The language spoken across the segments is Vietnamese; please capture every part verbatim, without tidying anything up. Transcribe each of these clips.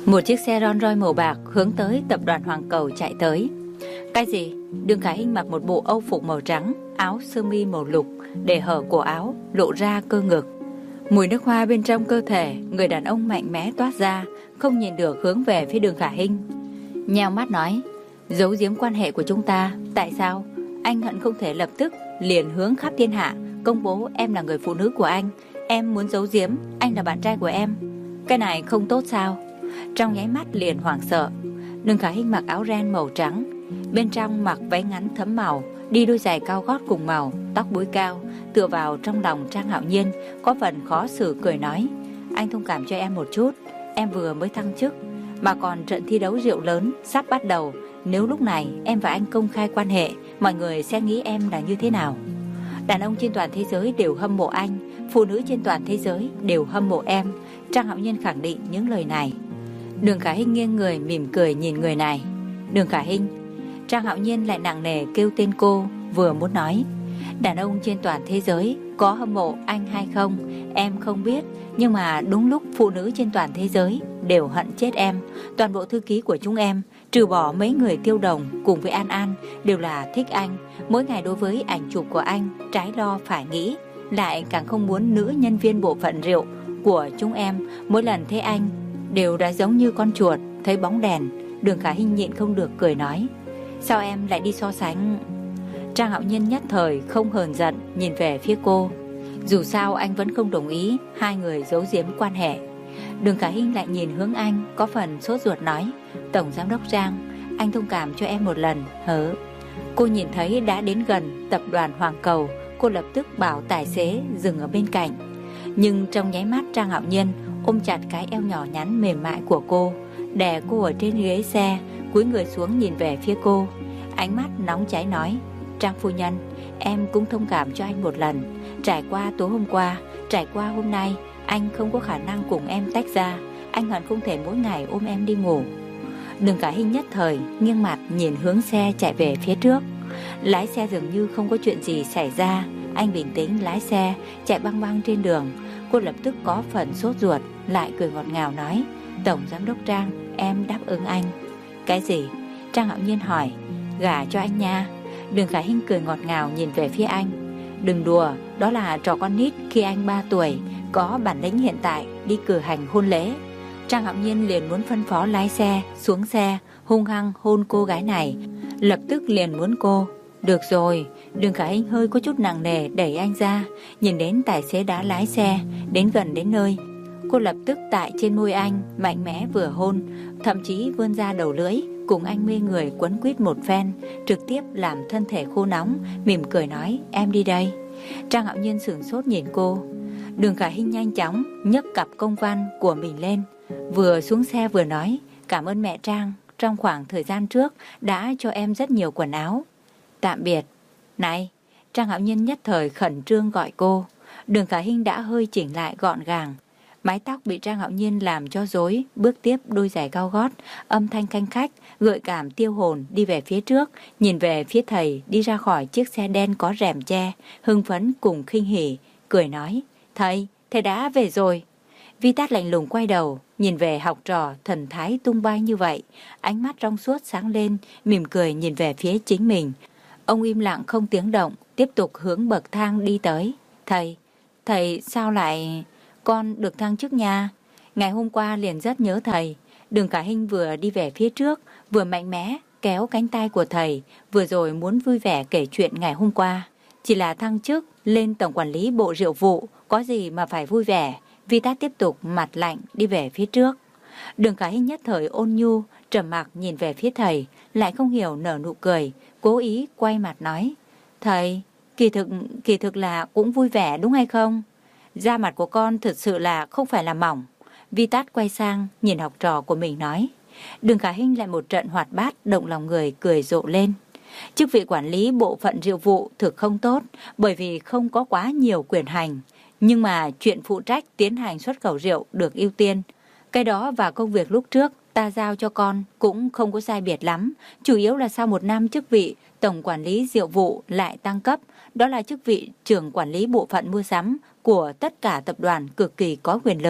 Một chiếc xe Rolls Royce màu bạc hướng tới tập đoàn Hoàng Cầu chạy tới. Cái gì? Đường Khải Hinh mặc một bộ âu phục màu trắng, áo sơ mi màu lục, để hở cổ áo, lộ ra cơ ngực. Mùi nước hoa bên trong cơ thể người đàn ông mạnh mẽ toát ra, không nhìn được hướng về phía Đường Khải Hinh. Nheo mắt nói, giấu giếm quan hệ của chúng ta, tại sao? Anh hận không thể lập tức liền hướng khắp thiên hạ công bố em là người phụ nữ của anh. Em muốn giấu giếm anh là bạn trai của em. Cái này không tốt sao? Trong nháy mắt liền hoảng sợ. Đường Khải Hinh mặc áo ren màu trắng, bên trong mặc váy ngắn thấm màu, đi đôi giày cao gót cùng màu, tóc búi cao, tựa vào trong lòng Trang Hạo Nhiên, có phần khó xử cười nói, anh thông cảm cho em một chút, em vừa mới thăng chức, mà còn trận thi đấu rượu lớn sắp bắt đầu. Nếu lúc này em và anh công khai quan hệ, mọi người sẽ nghĩ em là như thế nào? Đàn ông trên toàn thế giới đều hâm mộ anh, phụ nữ trên toàn thế giới đều hâm mộ em. Trang Hạo Nhiên khẳng định những lời này. Đường Khải Hinh nghiêng người mỉm cười nhìn người này. Đường Khải Hinh. Trang Hạo Nhiên lại nặng nề kêu tên cô, vừa muốn nói, đàn ông trên toàn thế giới có hâm mộ anh hay không em không biết, nhưng mà đúng lúc phụ nữ trên toàn thế giới đều hận chết em. Toàn bộ thư ký của chúng em, trừ bỏ mấy người Tiêu Đồng cùng với An An, đều là thích anh. Mỗi ngày đối với ảnh chụp của anh trái lo phải nghĩ, lại càng không muốn nữ nhân viên bộ phận rượu của chúng em mỗi lần thấy anh đều đã giống như con chuột thấy bóng đèn. Đường Khải Hinh nhịn không được cười nói, sao em lại đi so sánh? Trang Hạo Nhiên nhất thời không hờn giận nhìn về phía cô. Dù sao anh vẫn không đồng ý hai người giấu giếm quan hệ. Đường Khải Hinh lại nhìn hướng anh, có phần sốt ruột nói, Tổng Giám đốc Trang, anh thông cảm cho em một lần hớ. Cô nhìn thấy đã đến gần tập đoàn Hoàng Cầu, cô lập tức bảo tài xế dừng ở bên cạnh. Nhưng trong nháy mắt Trang Hạo Nhiên ôm chặt cái eo nhỏ nhắn mềm mại của cô, đè cô ở trên ghế xe, cúi người xuống nhìn về phía cô, ánh mắt nóng cháy nói, Trang phu nhân, em cũng thông cảm cho anh một lần. Trải qua tối hôm qua, trải qua hôm nay, anh không có khả năng cùng em tách ra. Anh hận không thể mỗi ngày ôm em đi ngủ. Đường Khải Hinh nhất thời nghiêng mặt nhìn hướng xe chạy về phía trước. Lái xe dường như không có chuyện gì xảy ra. Anh bình tĩnh lái xe chạy băng băng trên đường. Cô lập tức có phần sốt ruột, lại cười ngọt ngào nói, Tổng Giám đốc Trang, em đáp ứng anh. Cái gì? Trang Hạo Nhiên hỏi. Gả cho anh nha. Đường Khải Hinh cười ngọt ngào nhìn về phía anh. Đừng đùa, đó là trò con nít khi anh ba tuổi, có bản lĩnh hiện tại đi cử hành hôn lễ. Trang Hạo Nhiên liền muốn phân phó lái xe xuống xe, hung hăng hôn cô gái này, lập tức liền muốn cô. Được rồi. Đường Khải Hinh hơi có chút nặng nề đẩy anh ra, nhìn đến tài xế đã lái xe đến gần đến nơi, cô lập tức tại trên môi anh mạnh mẽ vừa hôn, thậm chí vươn ra đầu lưỡi cùng anh mê người quấn quýt một phen, trực tiếp làm thân thể khô nóng, mỉm cười nói, em đi đây. Trang Hạo Nhiên sửng sốt nhìn cô. Đường Khải Hinh nhanh chóng nhấc cặp công văn của mình lên, vừa xuống xe vừa nói, cảm ơn mẹ Trang, trong khoảng thời gian trước đã cho em rất nhiều quần áo. Tạm biệt. Này, Trang Hạo Nhiên nhất thời khẩn trương gọi cô. Đường Khải Hinh đã hơi chỉnh lại gọn gàng, mái tóc bị Trang Hạo Nhiên làm cho rối, bước tiếp đôi giày cao gót, âm thanh khanh khách, gợi cảm tiêu hồn đi về phía trước, nhìn về phía thầy đi ra khỏi chiếc xe đen có rèm che, hưng phấn cùng khinh hỉ, cười nói, thầy, thầy đã về rồi. Vi Tát lạnh lùng quay đầu, nhìn về học trò thần thái tung bay như vậy, ánh mắt trong suốt sáng lên, mỉm cười nhìn về phía chính mình. Ông im lặng không tiếng động, tiếp tục hướng bậc thang đi tới. Thầy, thầy sao lại... Con được thăng chức nha. Ngày hôm qua liền rất nhớ thầy. Đường Khải Hinh vừa đi về phía trước, vừa mạnh mẽ kéo cánh tay của thầy, vừa rồi muốn vui vẻ kể chuyện ngày hôm qua. Chỉ là thăng chức lên tổng quản lý bộ rượu vụ, có gì mà phải vui vẻ. Vi Tát tiếp tục mặt lạnh đi về phía trước. Đường Khải Hinh nhất thời ôn nhu, trầm mặc nhìn về phía thầy, lại không hiểu nở nụ cười, cố ý quay mặt nói, thầy, kỳ thực, kỳ thực là cũng vui vẻ đúng hay không? Da mặt của con thực sự là không phải là mỏng. Vi Tát quay sang nhìn học trò của mình nói. Đường Khải Hinh lại một trận hoạt bát, động lòng người cười rộ lên. Chức vị quản lý bộ phận rượu vụ thực không tốt, bởi vì không có quá nhiều quyền hành. Nhưng mà chuyện phụ trách tiến hành xuất khẩu rượu được ưu tiên. Cái đó và công việc lúc trước ta giao cho con cũng không có sai biệt lắm. Chủ yếu là sau một năm chức vị tổng quản lý rượu vụ lại tăng cấp, đó là chức vị trưởng quản lý bộ phận mua sắm của tất cả tập đoàn cực kỳ có quyền lực.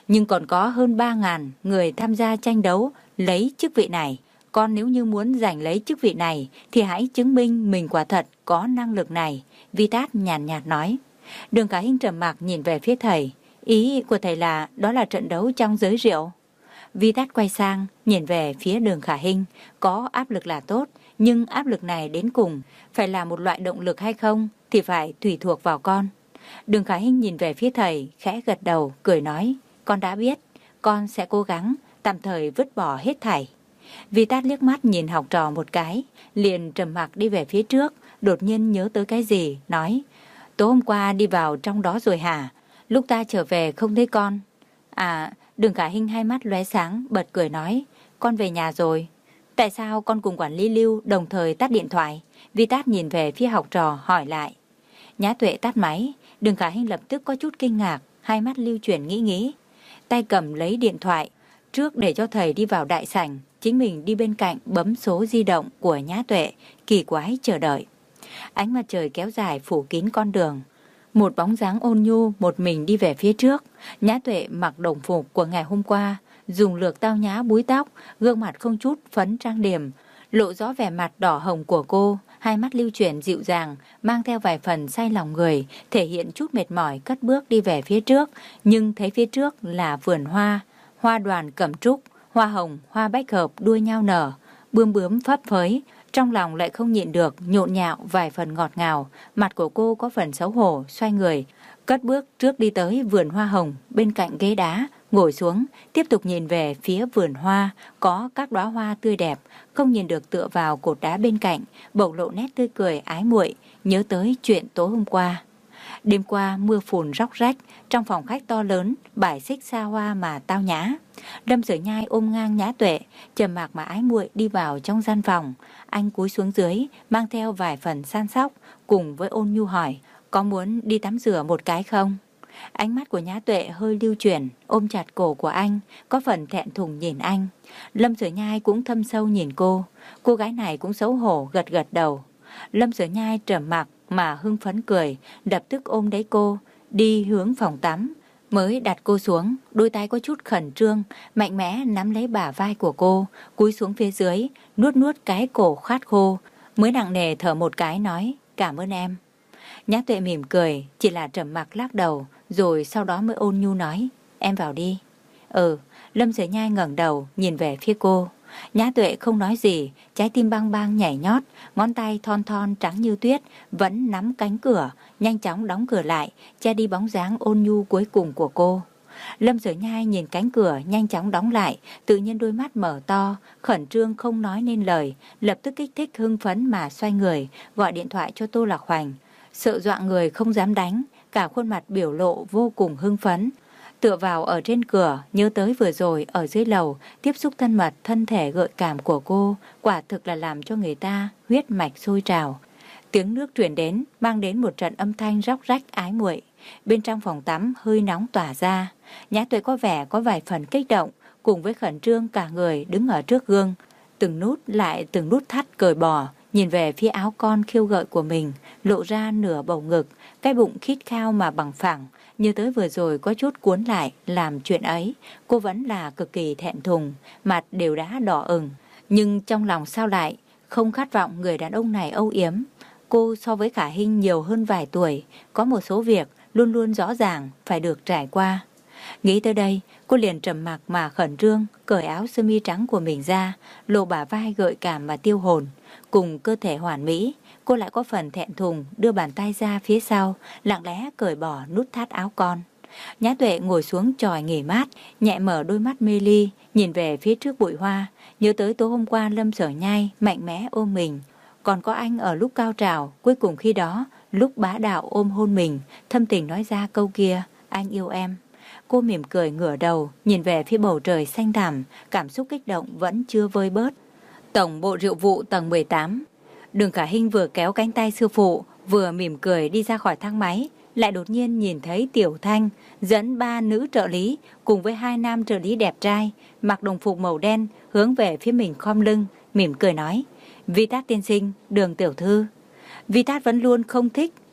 nhưng còn có hơn ba ngàn người tham gia tranh đấu lấy chức vị này. Con nếu như muốn giành lấy chức vị này thì hãy chứng minh mình quả thật có năng lực này, Vitat nhàn nhạt nói. Đường Khả Hinh trầm mặc nhìn về phía thầy. Ý của thầy là đó là trận đấu trong giới rượu. Vitat quay sang nhìn về phía Đường Khả Hinh. Có áp lực là tốt, nhưng áp lực này đến cùng phải là một loại động lực hay không thì phải tùy thuộc vào con. Đường Khả Hinh nhìn về phía thầy, khẽ gật đầu, cười nói. Con đã biết, con sẽ cố gắng tạm thời vứt bỏ hết thảy. Vitat liếc mắt nhìn học trò một cái, liền trầm mặc đi về phía trước, đột nhiên nhớ tới cái gì, nói. Tối hôm qua đi vào trong đó rồi hả? Lúc ta trở về không thấy con. À, Đường Khả Hinh hai mắt lóe sáng, bật cười nói. Con về nhà rồi. Tại sao con cùng quản lý Lưu đồng thời tắt điện thoại? Vitat nhìn về phía học trò hỏi lại. Nhã Tuệ tắt máy. Đường Khả Hinh lập tức có chút kinh ngạc, hai mắt lưu chuyển nghĩ nghĩ. Tay cầm lấy điện thoại, trước để cho thầy đi vào đại sảnh, chính mình đi bên cạnh bấm số di động của Nhã Tuệ, kỳ quái chờ đợi. Ánh mặt trời kéo dài phủ kín con đường. Một bóng dáng ôn nhu một mình đi về phía trước. Nhã Tuệ mặc đồng phục của ngày hôm qua, dùng lược tao nhã búi tóc, gương mặt không chút phấn trang điểm, lộ rõ vẻ mặt đỏ hồng của cô, hai mắt lưu chuyển dịu dàng, mang theo vài phần say lòng người, thể hiện chút mệt mỏi cất bước đi về phía trước, nhưng thấy phía trước là vườn hoa, hoa đoàn cẩm trúc, hoa hồng, hoa bách hợp đua nhau nở, bướm bướm phấp phới, trong lòng lại không nhịn được nhộn nhạo vài phần ngọt ngào, mặt của cô có phần xấu hổ, xoay người, cất bước trước đi tới vườn hoa hồng bên cạnh ghế đá, ngồi xuống, tiếp tục nhìn về phía vườn hoa, có các đóa hoa tươi đẹp, không nhìn được tựa vào cột đá bên cạnh, bộc lộ nét tươi cười ái muội, nhớ tới chuyện tối hôm qua. Đêm qua mưa phùn róc rách, trong phòng khách to lớn, bài xích xa hoa mà tao nhã. Lâm Sở Nhai ôm ngang Nhã Tuệ, trầm mặc mà ái muội đi vào trong gian phòng. Anh cúi xuống dưới, mang theo vài phần san sóc, cùng với ôn nhu hỏi, có muốn đi tắm rửa một cái không? Ánh mắt của Nhã Tuệ hơi lưu chuyển, ôm chặt cổ của anh, có phần thẹn thùng nhìn anh. Lâm Sở Nhai cũng thâm sâu nhìn cô, cô gái này cũng xấu hổ gật gật đầu. Lâm Sở Nhai trầm mặc mà hưng phấn cười, lập tức ôm lấy cô, đi hướng phòng tắm, mới đặt cô xuống, đôi tay có chút khẩn trương, mạnh mẽ nắm lấy bả vai của cô, cúi xuống phía dưới, nuốt nuốt cái cổ khát khô, mới nặng nề thở một cái nói, cảm ơn em. Nhã Tuệ mỉm cười, chỉ là trầm mặc lắc đầu, rồi sau đó mới ôn nhu nói, em vào đi. Ừ, Lâm Sở Nhai ngẩng đầu, nhìn về phía cô. Nhã Tuệ không nói gì, trái tim bang bang nhảy nhót, ngón tay thon thon trắng như tuyết, vẫn nắm cánh cửa, nhanh chóng đóng cửa lại, che đi bóng dáng ôn nhu cuối cùng của cô. Lâm Sở Nhai nhìn cánh cửa nhanh chóng đóng lại, tự nhiên đôi mắt mở to, khẩn trương không nói nên lời, lập tức kích thích hưng phấn mà xoay người, gọi điện thoại cho Tô Lạc Hoành. Sợ dọa người không dám đánh, cả khuôn mặt biểu lộ vô cùng hưng phấn. Tựa vào ở trên cửa, nhớ tới vừa rồi ở dưới lầu, tiếp xúc thân mật, thân thể gợi cảm của cô, quả thực là làm cho người ta huyết mạch sôi trào. Tiếng nước truyền đến, mang đến một trận âm thanh róc rách ái muội. Bên trong phòng tắm hơi nóng tỏa ra. Nhã Tuệ có vẻ có vài phần kích động, cùng với khẩn trương cả người đứng ở trước gương. Từng nút lại từng nút thắt cởi bỏ, nhìn về phía áo con khiêu gợi của mình, lộ ra nửa bầu ngực, cái bụng khít khao mà bằng phẳng. Như tới vừa rồi có chút cuốn lại làm chuyện ấy, cô vẫn là cực kỳ thẹn thùng, mặt đều đã đỏ ửng. Nhưng trong lòng sao lại không khát vọng người đàn ông này âu yếm. Cô so với Khả Hinh nhiều hơn vài tuổi, có một số việc luôn luôn rõ ràng phải được trải qua. Nghĩ tới đây, cô liền trầm mặc mà khẩn trương, cởi áo sơ mi trắng của mình ra, lộ bả vai gợi cảm và tiêu hồn. Cùng cơ thể hoàn mỹ, cô lại có phần thẹn thùng đưa bàn tay ra phía sau, lặng lẽ cởi bỏ nút thắt áo con. Nhã Tuệ ngồi xuống chòi nghỉ mát, nhẹ mở đôi mắt mê ly, nhìn về phía trước bụi hoa, nhớ tới tối hôm qua Lâm Sở Nhai mạnh mẽ ôm mình. Còn có anh ở lúc cao trào, cuối cùng khi đó, lúc bá đạo ôm hôn mình, thâm tình nói ra câu kia, anh yêu em. Cô mỉm cười ngửa đầu, nhìn về phía bầu trời xanh thẳm, cảm xúc kích động vẫn chưa vơi bớt. Tổng bộ rượu vụ tầng mười tám. Đường Khả Hinh vừa kéo cánh tay sư phụ, vừa mỉm cười đi ra khỏi thang máy, lại đột nhiên nhìn thấy Tiểu Thanh dẫn ba nữ trợ lý cùng với hai nam trợ lý đẹp trai, mặc đồng phục màu đen, hướng về phía mình khom lưng, mỉm cười nói, Vitat tiên sinh, Đường tiểu thư. Vitat vẫn luôn không thích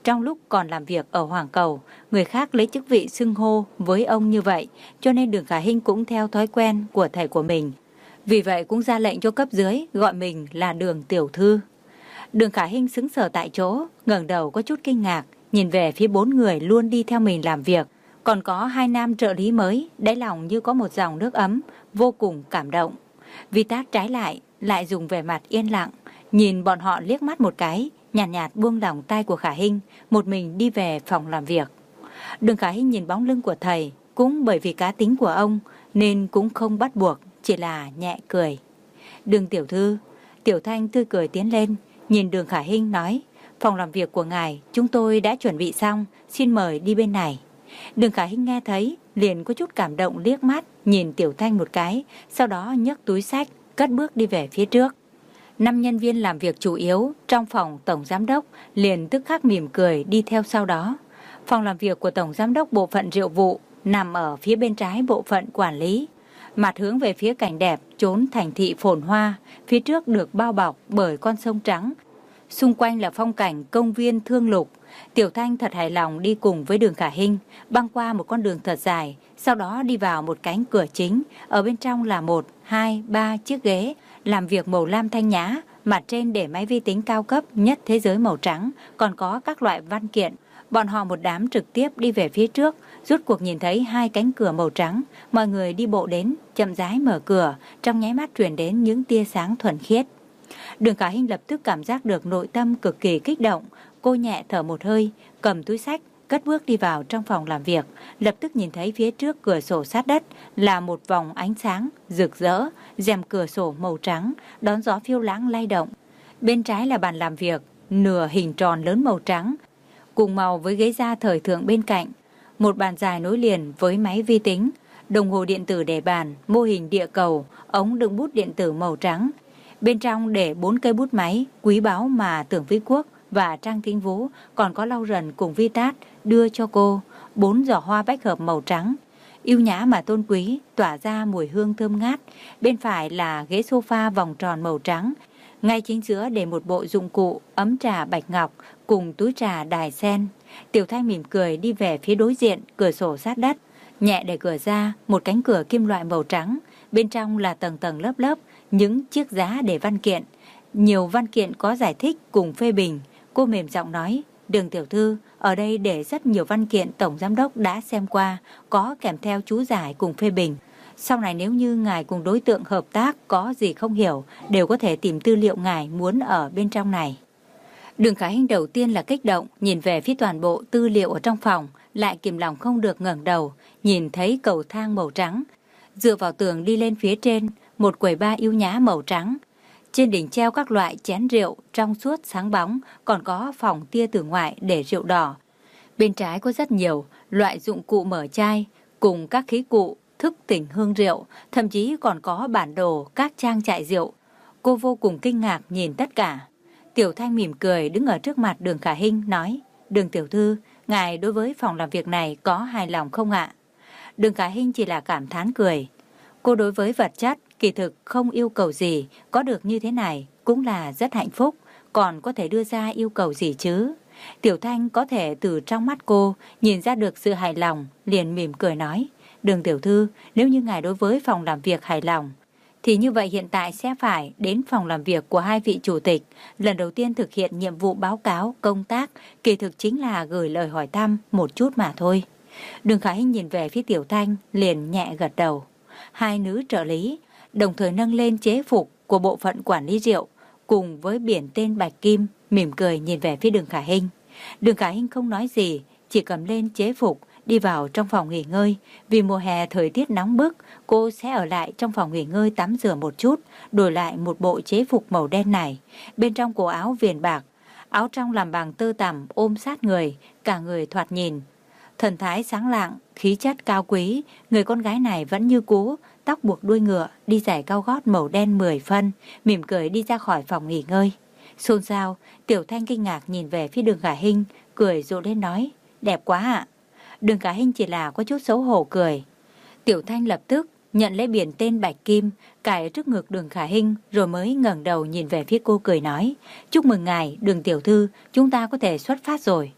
Trong lúc còn làm việc ở Hoàng Cầu, người khác lấy chức vị xưng hô với ông như vậy, cho nên Đường Khả Hinh cũng theo thói quen của thầy của mình. Vì vậy cũng ra lệnh cho cấp dưới gọi mình là Đường tiểu thư. Đường Khả Hinh sững sờ tại chỗ, ngẩng đầu có chút kinh ngạc, nhìn về phía bốn người luôn đi theo mình làm việc. Còn có hai nam trợ lý mới, đáy lòng như có một dòng nước ấm, vô cùng cảm động. Vi Tát trái lại, lại dùng vẻ mặt yên lặng, nhìn bọn họ liếc mắt một cái, nhàn nhạt, nhạt buông lỏng tay của Khả Hinh, một mình đi về phòng làm việc. Đường Khả Hinh nhìn bóng lưng của thầy, cũng bởi vì cá tính của ông, nên cũng không bắt buộc, chỉ là nhẹ cười. Đường tiểu thư, Tiểu Thanh tươi cười tiến lên, nhìn Đường Khả Hinh nói, phòng làm việc của ngài chúng tôi đã chuẩn bị xong, xin mời đi bên này. Đường Khả Hinh nghe thấy, liền có chút cảm động liếc mắt, nhìn Tiểu Thanh một cái, sau đó nhấc túi xách, cất bước đi về phía trước. Năm nhân viên làm việc chủ yếu trong phòng Tổng Giám đốc liền tức khắc mỉm cười đi theo sau đó. Phòng làm việc của Tổng Giám đốc bộ phận rượu vụ nằm ở phía bên trái bộ phận quản lý, mặt hướng về phía cảnh đẹp chốn thành thị phồn hoa, phía trước được bao bọc bởi con sông trắng. Xung quanh là phong cảnh công viên Thương Lục. Tiểu Thanh thật hài lòng đi cùng với Đường Khả Hinh, băng qua một con đường thật dài, sau đó đi vào một cánh cửa chính. Ở bên trong là một, hai, ba chiếc ghế, làm việc màu lam thanh nhã, mặt trên để máy vi tính cao cấp nhất thế giới màu trắng, còn có các loại văn kiện. Bọn họ một đám trực tiếp đi về phía trước, rốt cuộc nhìn thấy hai cánh cửa màu trắng, mọi người đi bộ đến, chậm rãi mở cửa, trong nháy mắt truyền đến những tia sáng thuần khiết. Đường Khả Hinh lập tức cảm giác được nội tâm cực kỳ kích động, cô nhẹ thở một hơi, cầm túi xách, cất bước đi vào trong phòng làm việc, lập tức nhìn thấy phía trước cửa sổ sát đất là một vòng ánh sáng rực rỡ, rèm cửa sổ màu trắng, đón gió phiêu lãng lay động. Bên trái là bàn làm việc, nửa hình tròn lớn màu trắng, cùng màu với ghế da thời thượng bên cạnh, một bàn dài nối liền với máy vi tính, đồng hồ điện tử để bàn, mô hình địa cầu, ống đựng bút điện tử màu trắng. Bên trong để bốn cây bút máy quý báu mà Tưởng Vĩ Quốc và Trang Thính Vũ, còn có Lau Rần cùng Vi Tát đưa cho cô, bốn giỏ hoa bách hợp màu trắng, yêu nhã mà tôn quý, tỏa ra mùi hương thơm ngát. Bên phải là ghế sofa vòng tròn màu trắng, ngay chính giữa để một bộ dụng cụ ấm trà bạch ngọc cùng túi trà đài sen. Tiểu Thanh mỉm cười đi về phía đối diện cửa sổ sát đất, nhẹ đẩy cửa ra, một cánh cửa kim loại màu trắng, bên trong là tầng tầng lớp lớp những chiếc giá để văn kiện, nhiều văn kiện có giải thích cùng phê bình. Cô mềm giọng nói, Đường tiểu thư, ở đây để rất nhiều văn kiện Tổng Giám đốc đã xem qua, có kèm theo chú giải cùng phê bình. Sau này nếu như ngài cùng đối tượng hợp tác có gì không hiểu, đều có thể tìm tư liệu ngài muốn ở bên trong này. Đường Khả Hinh đầu tiên là kích động, nhìn về phía toàn bộ tư liệu ở trong phòng, lại kìm lòng không được ngẩng đầu, nhìn thấy cầu thang màu trắng, dựa vào tường đi lên phía trên, một quầy bar yêu nhã màu trắng. Trên đỉnh treo các loại chén rượu trong suốt sáng bóng, còn có phòng tia từ ngoại để rượu đỏ. Bên trái có rất nhiều loại dụng cụ mở chai, cùng các khí cụ thức tỉnh hương rượu, thậm chí còn có bản đồ các trang trại rượu. Cô vô cùng kinh ngạc nhìn tất cả. Tiểu Thanh mỉm cười đứng ở trước mặt Đường Khả Hinh nói, Đường tiểu thư, ngài đối với phòng làm việc này có hài lòng không ạ? Đường Khả Hinh chỉ là cảm thán cười. Cô đối với vật chất kỳ thực không yêu cầu gì, có được như thế này cũng là rất hạnh phúc, còn có thể đưa ra yêu cầu gì chứ? Tiểu Thanh có thể từ trong mắt cô nhìn ra được sự hài lòng, liền mỉm cười nói, Đường tiểu thư, nếu như ngài đối với phòng làm việc hài lòng, thì như vậy hiện tại sẽ phải đến phòng làm việc của hai vị chủ tịch, lần đầu tiên thực hiện nhiệm vụ báo cáo công tác, kỳ thực chính là gửi lời hỏi thăm một chút mà thôi. Đường Khả Hinh nhìn về phía Tiểu Thanh, liền nhẹ gật đầu. Hai nữ trợ lý đồng thời nâng lên chế phục của bộ phận quản lý rượu, cùng với biển tên bạch kim, mỉm cười nhìn về phía Đường Khả Hinh. Đường Khả Hinh không nói gì, chỉ cầm lên chế phục, đi vào trong phòng nghỉ ngơi. Vì mùa hè thời tiết nóng bức, cô sẽ ở lại trong phòng nghỉ ngơi tắm rửa một chút, đổi lại một bộ chế phục màu đen này. Bên trong cổ áo viền bạc, áo trong làm bằng tơ tằm ôm sát người, cả người thoạt nhìn thần thái sáng lạng, khí chất cao quý. Người con gái này vẫn như cũ, tóc buộc đuôi ngựa, đi giày cao gót màu đen mười phân, mỉm cười đi ra khỏi phòng nghỉ ngơi. Xôn xao, Tiểu Thanh kinh ngạc nhìn về phía Đường Khả Hinh, cười rộ lên nói, đẹp quá ạ. Đường Khả Hinh chỉ là có chút xấu hổ cười. Tiểu Thanh lập tức nhận lấy biển tên bạch kim, cài ở trước ngực Đường Khả Hinh, rồi mới ngẩng đầu nhìn về phía cô cười nói, chúc mừng ngài, Đường tiểu thư, chúng ta có thể xuất phát rồi.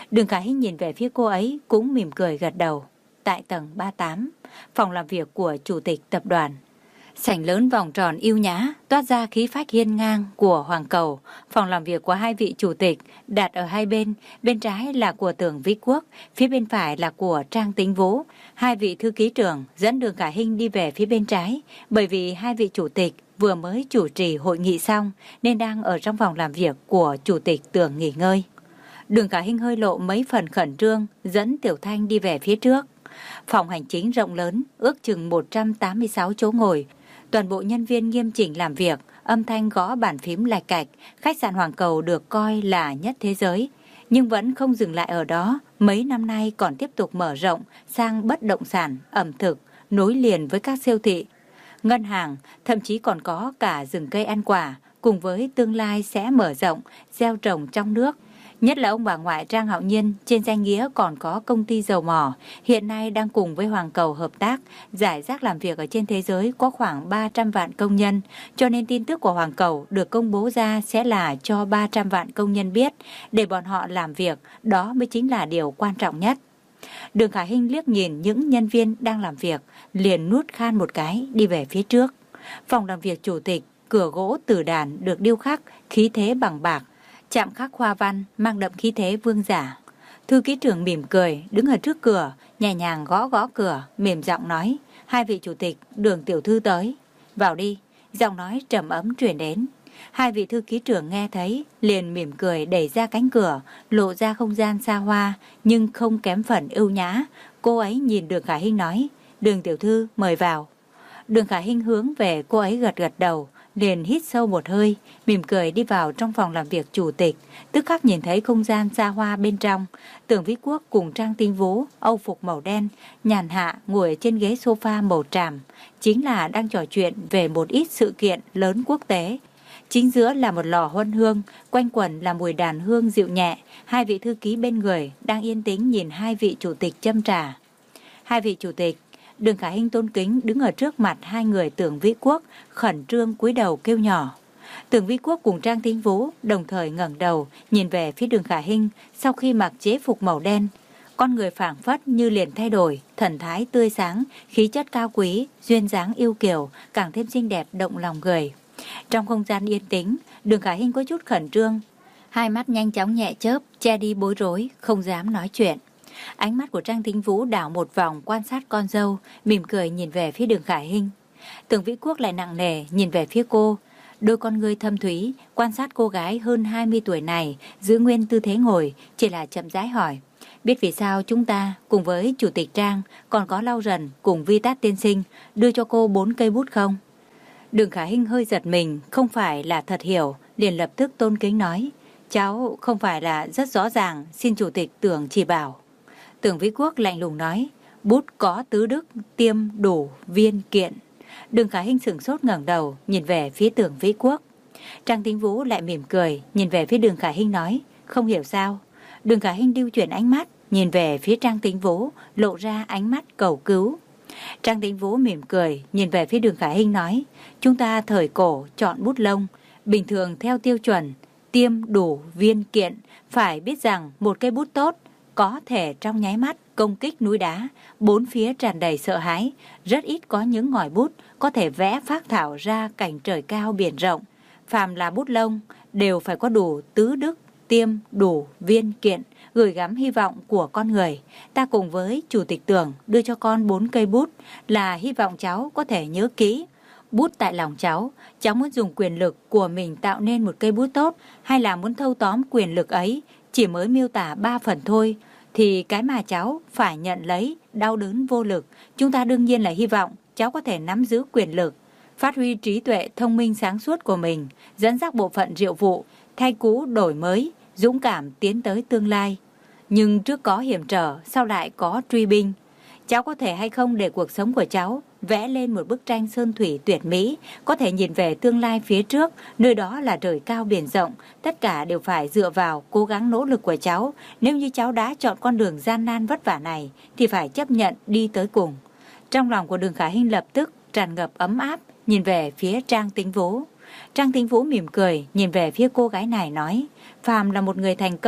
Đường Khả Hinh nhìn về phía cô ấy cũng mỉm cười gật đầu. Tại tầng ba mươi tám, phòng làm việc của chủ tịch tập đoàn. Sảnh lớn vòng tròn yêu nhã, toát ra khí phách hiên ngang của Hoàng Cầu. Phòng làm việc của hai vị chủ tịch đặt ở hai bên, bên trái là của Tưởng Vĩ Quốc, phía bên phải là của Trang Tính Vũ. Hai vị thư ký trưởng dẫn Đường Khả Hinh đi về phía bên trái, bởi vì hai vị chủ tịch vừa mới chủ trì hội nghị xong nên đang ở trong phòng làm việc của chủ tịch Tưởng nghỉ ngơi. Đường Khả Hinh hơi lộ mấy phần khẩn trương, dẫn Tiểu Thanh đi về phía trước. Phòng hành chính rộng lớn, ước chừng một trăm tám mươi sáu chỗ ngồi. Toàn bộ nhân viên nghiêm chỉnh làm việc, âm thanh gõ bàn phím lạch cạch. Khách sạn Hoàng Cầu được coi là nhất thế giới, nhưng vẫn không dừng lại ở đó. Mấy năm nay còn tiếp tục mở rộng sang bất động sản, ẩm thực, nối liền với các siêu thị, ngân hàng, thậm chí còn có cả rừng cây ăn quả, cùng với tương lai sẽ mở rộng, gieo trồng trong nước. Nhất là ông bà ngoại Trang Hạo Nhiên trên danh nghĩa còn có công ty dầu mỏ, hiện nay đang cùng với Hoàng Cầu hợp tác, giải rác làm việc ở trên thế giới có khoảng ba trăm vạn công nhân, cho nên tin tức của Hoàng Cầu được công bố ra sẽ là cho ba trăm vạn công nhân biết, để bọn họ làm việc, đó mới chính là điều quan trọng nhất. Đường Khả Hinh liếc nhìn những nhân viên đang làm việc, liền nuốt khan một cái đi về phía trước. Phòng làm việc chủ tịch, cửa gỗ tử đàn được điêu khắc, khí thế bằng bạc, chạm khắc hoa văn mang đậm khí thế vương giả. Thư ký trưởng mỉm cười đứng ở trước cửa, nhẹ nhàng gõ gõ cửa, mềm giọng nói: hai vị chủ tịch, Đường tiểu thư tới, vào đi. Giọng nói trầm ấm truyền đến. Hai vị thư ký trưởng nghe thấy liền mỉm cười đẩy ra cánh cửa, lộ ra không gian xa hoa nhưng không kém phần ưu nhã. Cô ấy nhìn Đường Khả Hinh nói: Đường tiểu thư mời vào. Đường Khả Hinh hướng về cô ấy gật gật đầu, liền hít sâu một hơi, mỉm cười đi vào trong phòng làm việc chủ tịch. Tức khắc nhìn thấy không gian xa hoa bên trong. Tưởng Vĩ Quốc cùng Trang Tinh Vũ, âu phục màu đen, nhàn hạ ngồi trên ghế sofa màu tràm, chính là đang trò chuyện về một ít sự kiện lớn quốc tế. Chính giữa là một lò huân hương, quanh quẩn là mùi đàn hương dịu nhẹ. Hai vị thư ký bên người đang yên tĩnh nhìn hai vị chủ tịch châm trà. Hai vị chủ tịch. Đường Khả Hinh tôn kính đứng ở trước mặt hai người Tưởng Vĩ Quốc, khẩn trương cúi đầu kêu nhỏ. Tưởng Vĩ Quốc cùng Trang Tinh Vũ đồng thời ngẩng đầu nhìn về phía Đường Khả Hinh. Sau khi mặc chế phục màu đen, con người phảng phất như liền thay đổi, thần thái tươi sáng, khí chất cao quý, duyên dáng yêu kiều, càng thêm xinh đẹp động lòng người. Trong không gian yên tĩnh, Đường Khả Hinh có chút khẩn trương, hai mắt nhanh chóng nhẹ chớp, che đi bối rối, không dám nói chuyện. Ánh mắt của Trang Tinh Vũ đảo một vòng quan sát con dâu, mỉm cười nhìn về phía Đường Khả Hinh. Tưởng Vĩ Quốc lại nặng nề nhìn về phía cô, đôi con ngươi thâm thúy quan sát cô gái hơn hai mươi tuổi này, giữ nguyên tư thế ngồi, chỉ là chậm rãi hỏi: biết vì sao chúng ta cùng với chủ tịch Trang còn có Lau Rần cùng Vi Tát tiên sinh đưa cho cô bốn cây bút không? Đường Khả Hinh hơi giật mình, không phải là thật hiểu, liền lập tức tôn kính nói: cháu không phải là rất rõ ràng, xin chủ tịch Tưởng chỉ bảo. Tưởng Vĩ Quốc lạnh lùng nói: bút có tứ đức, tiêm đủ viên kiện. Đường Khả Hinh sửng sốt ngẩng đầu nhìn về phía Tưởng Vĩ Quốc. Trang Tinh Vũ lại mỉm cười nhìn về phía Đường Khả Hinh nói: không hiểu sao. Đường Khả Hinh điêu chuyển ánh mắt nhìn về phía Trang Tinh Vũ, lộ ra ánh mắt cầu cứu. Trang Tinh Vũ mỉm cười nhìn về phía Đường Khả Hinh nói: chúng ta thời cổ chọn bút lông, bình thường theo tiêu chuẩn tiêm đủ viên kiện, phải biết rằng một cây bút tốt có thể trong nháy mắt công kích núi đá, bốn phía tràn đầy sợ hãi. Rất ít có những ngòi bút có thể vẽ phác thảo ra cảnh trời cao biển rộng. Phàm là bút lông đều phải có đủ tứ đức, tiêm đủ viên kiện, gửi gắm hy vọng của con người. Ta cùng với chủ tịch Tưởng đưa cho con bốn cây bút là hy vọng cháu có thể nhớ kỹ. Bút tại lòng cháu, cháu muốn dùng quyền lực của mình tạo nên một cây bút tốt, hay là muốn thâu tóm quyền lực ấy chỉ mới miêu tả ba phần thôi, thì cái mà cháu phải nhận lấy đau đớn vô lực. Chúng ta đương nhiên là hy vọng cháu có thể nắm giữ quyền lực, phát huy trí tuệ thông minh sáng suốt của mình, dẫn dắt bộ phận Diệu vụ, thay cũ đổi mới, dũng cảm tiến tới tương lai. Nhưng trước có hiểm trở, sau lại có truy binh. Cháu có thể hay không để cuộc sống của cháu vẽ lên một bức tranh sơn thủy tuyệt mỹ, có thể nhìn về tương lai phía trước, nơi đó là trời cao biển rộng. Tất cả đều phải dựa vào cố gắng nỗ lực của cháu. Nếu như cháu đã chọn con đường gian nan vất vả này thì phải chấp nhận đi tới cùng. Trong lòng của Đường Khả Hinh lập tức tràn ngập ấm áp, nhìn về phía Trang Tinh Vũ. Trang Tinh Vũ mỉm cười nhìn về phía cô gái này nói: phàm là một người thành công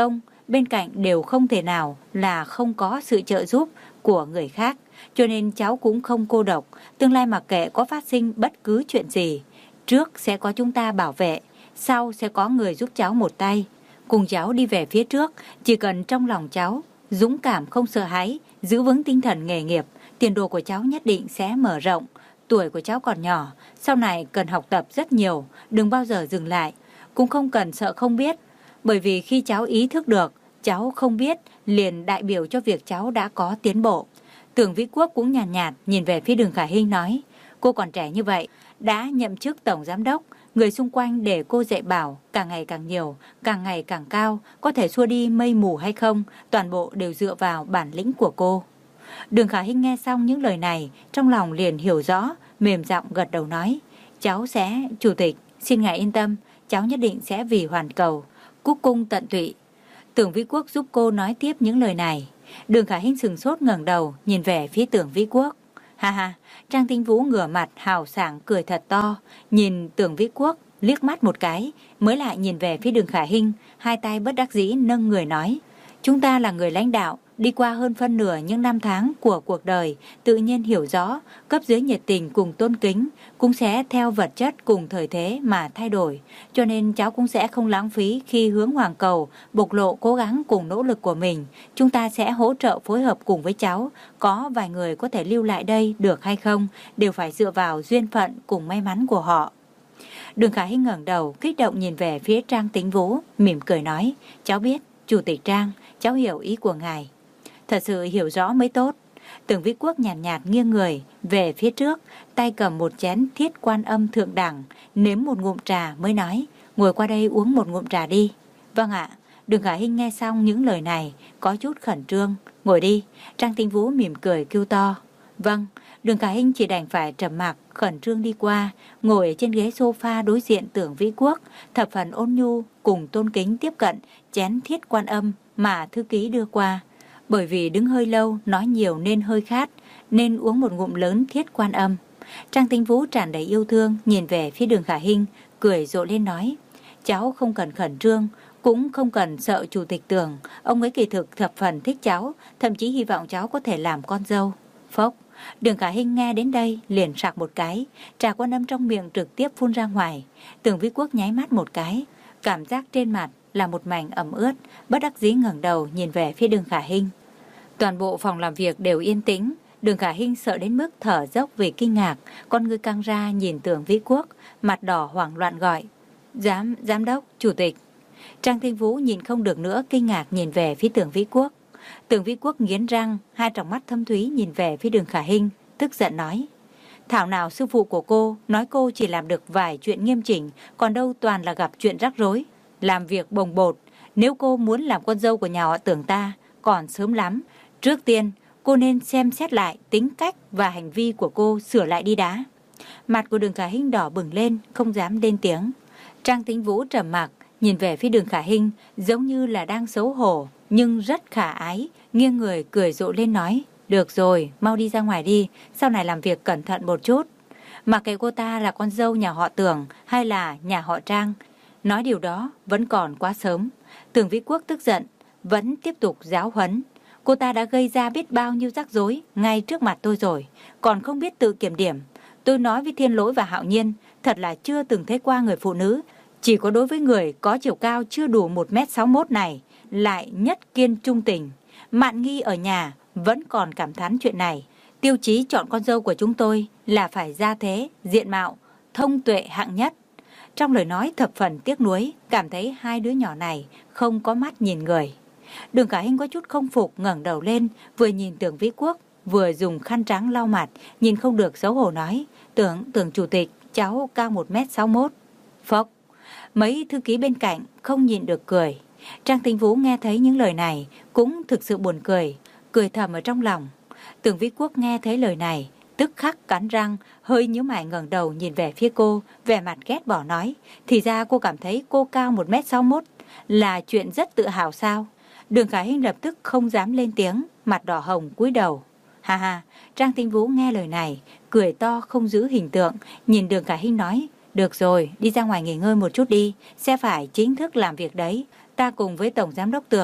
bên cạnh đều không thể nào là không có sự trợ giúp của người khác. Cho nên cháu cũng không cô độc, tương lai mặc kệ có phát sinh bất cứ chuyện gì, trước sẽ có chúng ta bảo vệ, sau sẽ có người giúp cháu một tay, cùng cháu đi về phía trước. Chỉ cần trong lòng cháu dũng cảm không sợ hãi, giữ vững tinh thần nghề nghiệp, tiền đồ của cháu nhất định sẽ mở rộng. Tuổi của cháu còn nhỏ, sau này cần học tập rất nhiều, đừng bao giờ dừng lại, cũng không cần sợ không biết, bởi vì khi cháu ý thức được cháu không biết liền đại biểu cho việc cháu đã có tiến bộ. Tưởng Vĩ Quốc cũng nhàn nhạt, nhạt nhìn về phía Đường Khả Hinh nói, cô còn trẻ như vậy, đã nhậm chức tổng giám đốc, người xung quanh để cô dạy bảo càng ngày càng nhiều, càng ngày càng cao, có thể xua đi mây mù hay không, toàn bộ đều dựa vào bản lĩnh của cô. Đường Khả Hinh nghe xong những lời này, trong lòng liền hiểu rõ, mềm giọng gật đầu nói, cháu sẽ, chủ tịch, xin ngài yên tâm, cháu nhất định sẽ vì hoàn cầu, cúc cung tận tụy. Tưởng Vĩ Quốc giúp cô nói tiếp những lời này. Đường Khả Hinh sừng sốt ngẩng đầu nhìn về phía Tưởng Vĩ Quốc. Ha ha, Trang Tinh Vũ ngửa mặt hào sảng cười thật to, nhìn Tưởng Vĩ Quốc liếc mắt một cái, mới lại nhìn về phía Đường Khả Hinh, hai tay bất đắc dĩ nâng người nói, chúng ta là người lãnh đạo, đi qua hơn phân nửa những năm tháng của cuộc đời, tự nhiên hiểu rõ, cấp dưới nhiệt tình cùng tôn kính, cũng sẽ theo vật chất cùng thời thế mà thay đổi. Cho nên cháu cũng sẽ không lãng phí khi hướng Hoàng Cầu, bộc lộ cố gắng cùng nỗ lực của mình. Chúng ta sẽ hỗ trợ phối hợp cùng với cháu. Có vài người có thể lưu lại đây được hay không, đều phải dựa vào duyên phận cùng may mắn của họ. Đường Khả Hinh ngẩng đầu, kích động nhìn về phía Trang Tĩnh Vũ, mỉm cười nói, cháu biết, Chủ tịch Trang, cháu hiểu ý của ngài. Thật sự hiểu rõ mới tốt. Tưởng Vĩ Quốc nhàn nhạt, nhạt nghiêng người về phía trước, tay cầm một chén Thiết Quan Âm thượng đẳng, nếm một ngụm trà mới nói, ngồi qua đây uống một ngụm trà đi. Vâng ạ. Đường Khả Hinh nghe xong những lời này có chút khẩn trương. Ngồi đi. Trang Tinh Vũ mỉm cười kêu to. Vâng. Đường Khả Hinh chỉ đành phải trầm mặc khẩn trương đi qua, ngồi trên ghế sofa đối diện Tưởng Vĩ Quốc, thập phần ôn nhu cùng tôn kính tiếp cận chén Thiết Quan Âm mà thư ký đưa qua. Bởi vì đứng hơi lâu, nói nhiều nên hơi khát, nên uống một ngụm lớn Thiết Quan Âm. Trang Tinh Vũ tràn đầy yêu thương nhìn về phía Đường Khả Hinh, cười rộ lên nói, cháu không cần khẩn trương, cũng không cần sợ chủ tịch Tưởng, ông ấy kỳ thực thập phần thích cháu, thậm chí hy vọng cháu có thể làm con dâu. Phốc. Đường Khả Hinh nghe đến đây liền sặc một cái, trà Quan Âm trong miệng trực tiếp phun ra ngoài. Tưởng Vĩ Quốc nháy mắt một cái, cảm giác trên mặt là một mảnh ẩm ướt, bất đắc dĩ ngẩng đầu nhìn về phía Đường Khả Hinh. Toàn bộ phòng làm việc đều yên tĩnh, Đường Khả Hinh sợ đến mức thở dốc vì kinh ngạc, con ngươi căng ra nhìn Tưởng Vĩ Quốc, mặt đỏ hoảng loạn gọi, Giám, giám đốc, chủ tịch. Trang Tinh Vũ nhìn không được nữa, kinh ngạc nhìn về phía Tưởng Vĩ Quốc. Tưởng Vĩ Quốc nghiến răng, hai tròng mắt thâm thúy nhìn về phía Đường Khả Hinh, tức giận nói, thảo nào sư phụ của cô nói cô chỉ làm được vài chuyện nghiêm chỉnh, còn đâu toàn là gặp chuyện rắc rối, làm việc bồng bột. Nếu cô muốn làm con dâu của nhà họ Tưởng ta, còn sớm lắm. Trước tiên, cô nên xem xét lại tính cách và hành vi của cô, sửa lại đi đã. Mặt của Đường Khả Hinh đỏ bừng lên, không dám lên tiếng. Trang Tĩnh Vũ trầm mặc, nhìn về phía Đường Khả Hinh, giống như là đang xấu hổ, nhưng rất khả ái, nghiêng người cười rộ lên nói, được rồi, mau đi ra ngoài đi, sau này làm việc cẩn thận một chút. Mặc kệ cô ta là con dâu nhà họ Tưởng hay là nhà họ Trang, nói điều đó vẫn còn quá sớm. Tưởng Vĩ Quốc tức giận, vẫn tiếp tục giáo huấn. Cô ta đã gây ra biết bao nhiêu rắc rối ngay trước mặt tôi rồi, còn không biết tự kiểm điểm. Tôi nói với Thiên Lỗi và Hạo Nhiên, thật là chưa từng thấy qua người phụ nữ, chỉ có đối với người có chiều cao chưa đủ một mét sáu mốt này, lại nhất kiên trung tình. Mạn Nghi ở nhà vẫn còn cảm thán chuyện này. Tiêu chí chọn con dâu của chúng tôi là phải gia thế, diện mạo, thông tuệ hạng nhất. Trong lời nói thập phần tiếc nuối, cảm thấy hai đứa nhỏ này không có mắt nhìn người. Đường Khả Hinh có chút không phục, ngẩng đầu lên, vừa nhìn Tưởng Vĩ Quốc, vừa dùng khăn trắng lau mặt, nhìn không được xấu hổ nói, Tưởng, Tưởng chủ tịch, cháu cao một mét sáu mốt. Phốc. Mấy thư ký bên cạnh không nhịn được cười. Trang Tinh Vũ nghe thấy những lời này cũng thực sự buồn cười, cười thầm ở trong lòng. Tưởng Vĩ Quốc nghe thấy lời này, tức khắc cắn răng, hơi nhíu mày ngẩng đầu nhìn về phía cô, vẻ mặt ghét bỏ nói, thì ra cô cảm thấy cô cao một mét sáu mốt là chuyện rất tự hào sao? Đường Khả Hinh lập tức không dám lên tiếng, mặt đỏ hồng cúi đầu. Ha ha, Trang Tinh Vũ nghe lời này, cười to không giữ hình tượng, nhìn Đường Khả Hinh nói, được rồi, đi ra ngoài nghỉ ngơi một chút đi, sẽ phải chính thức làm việc đấy. Ta cùng với Tổng Giám đốc Tưởng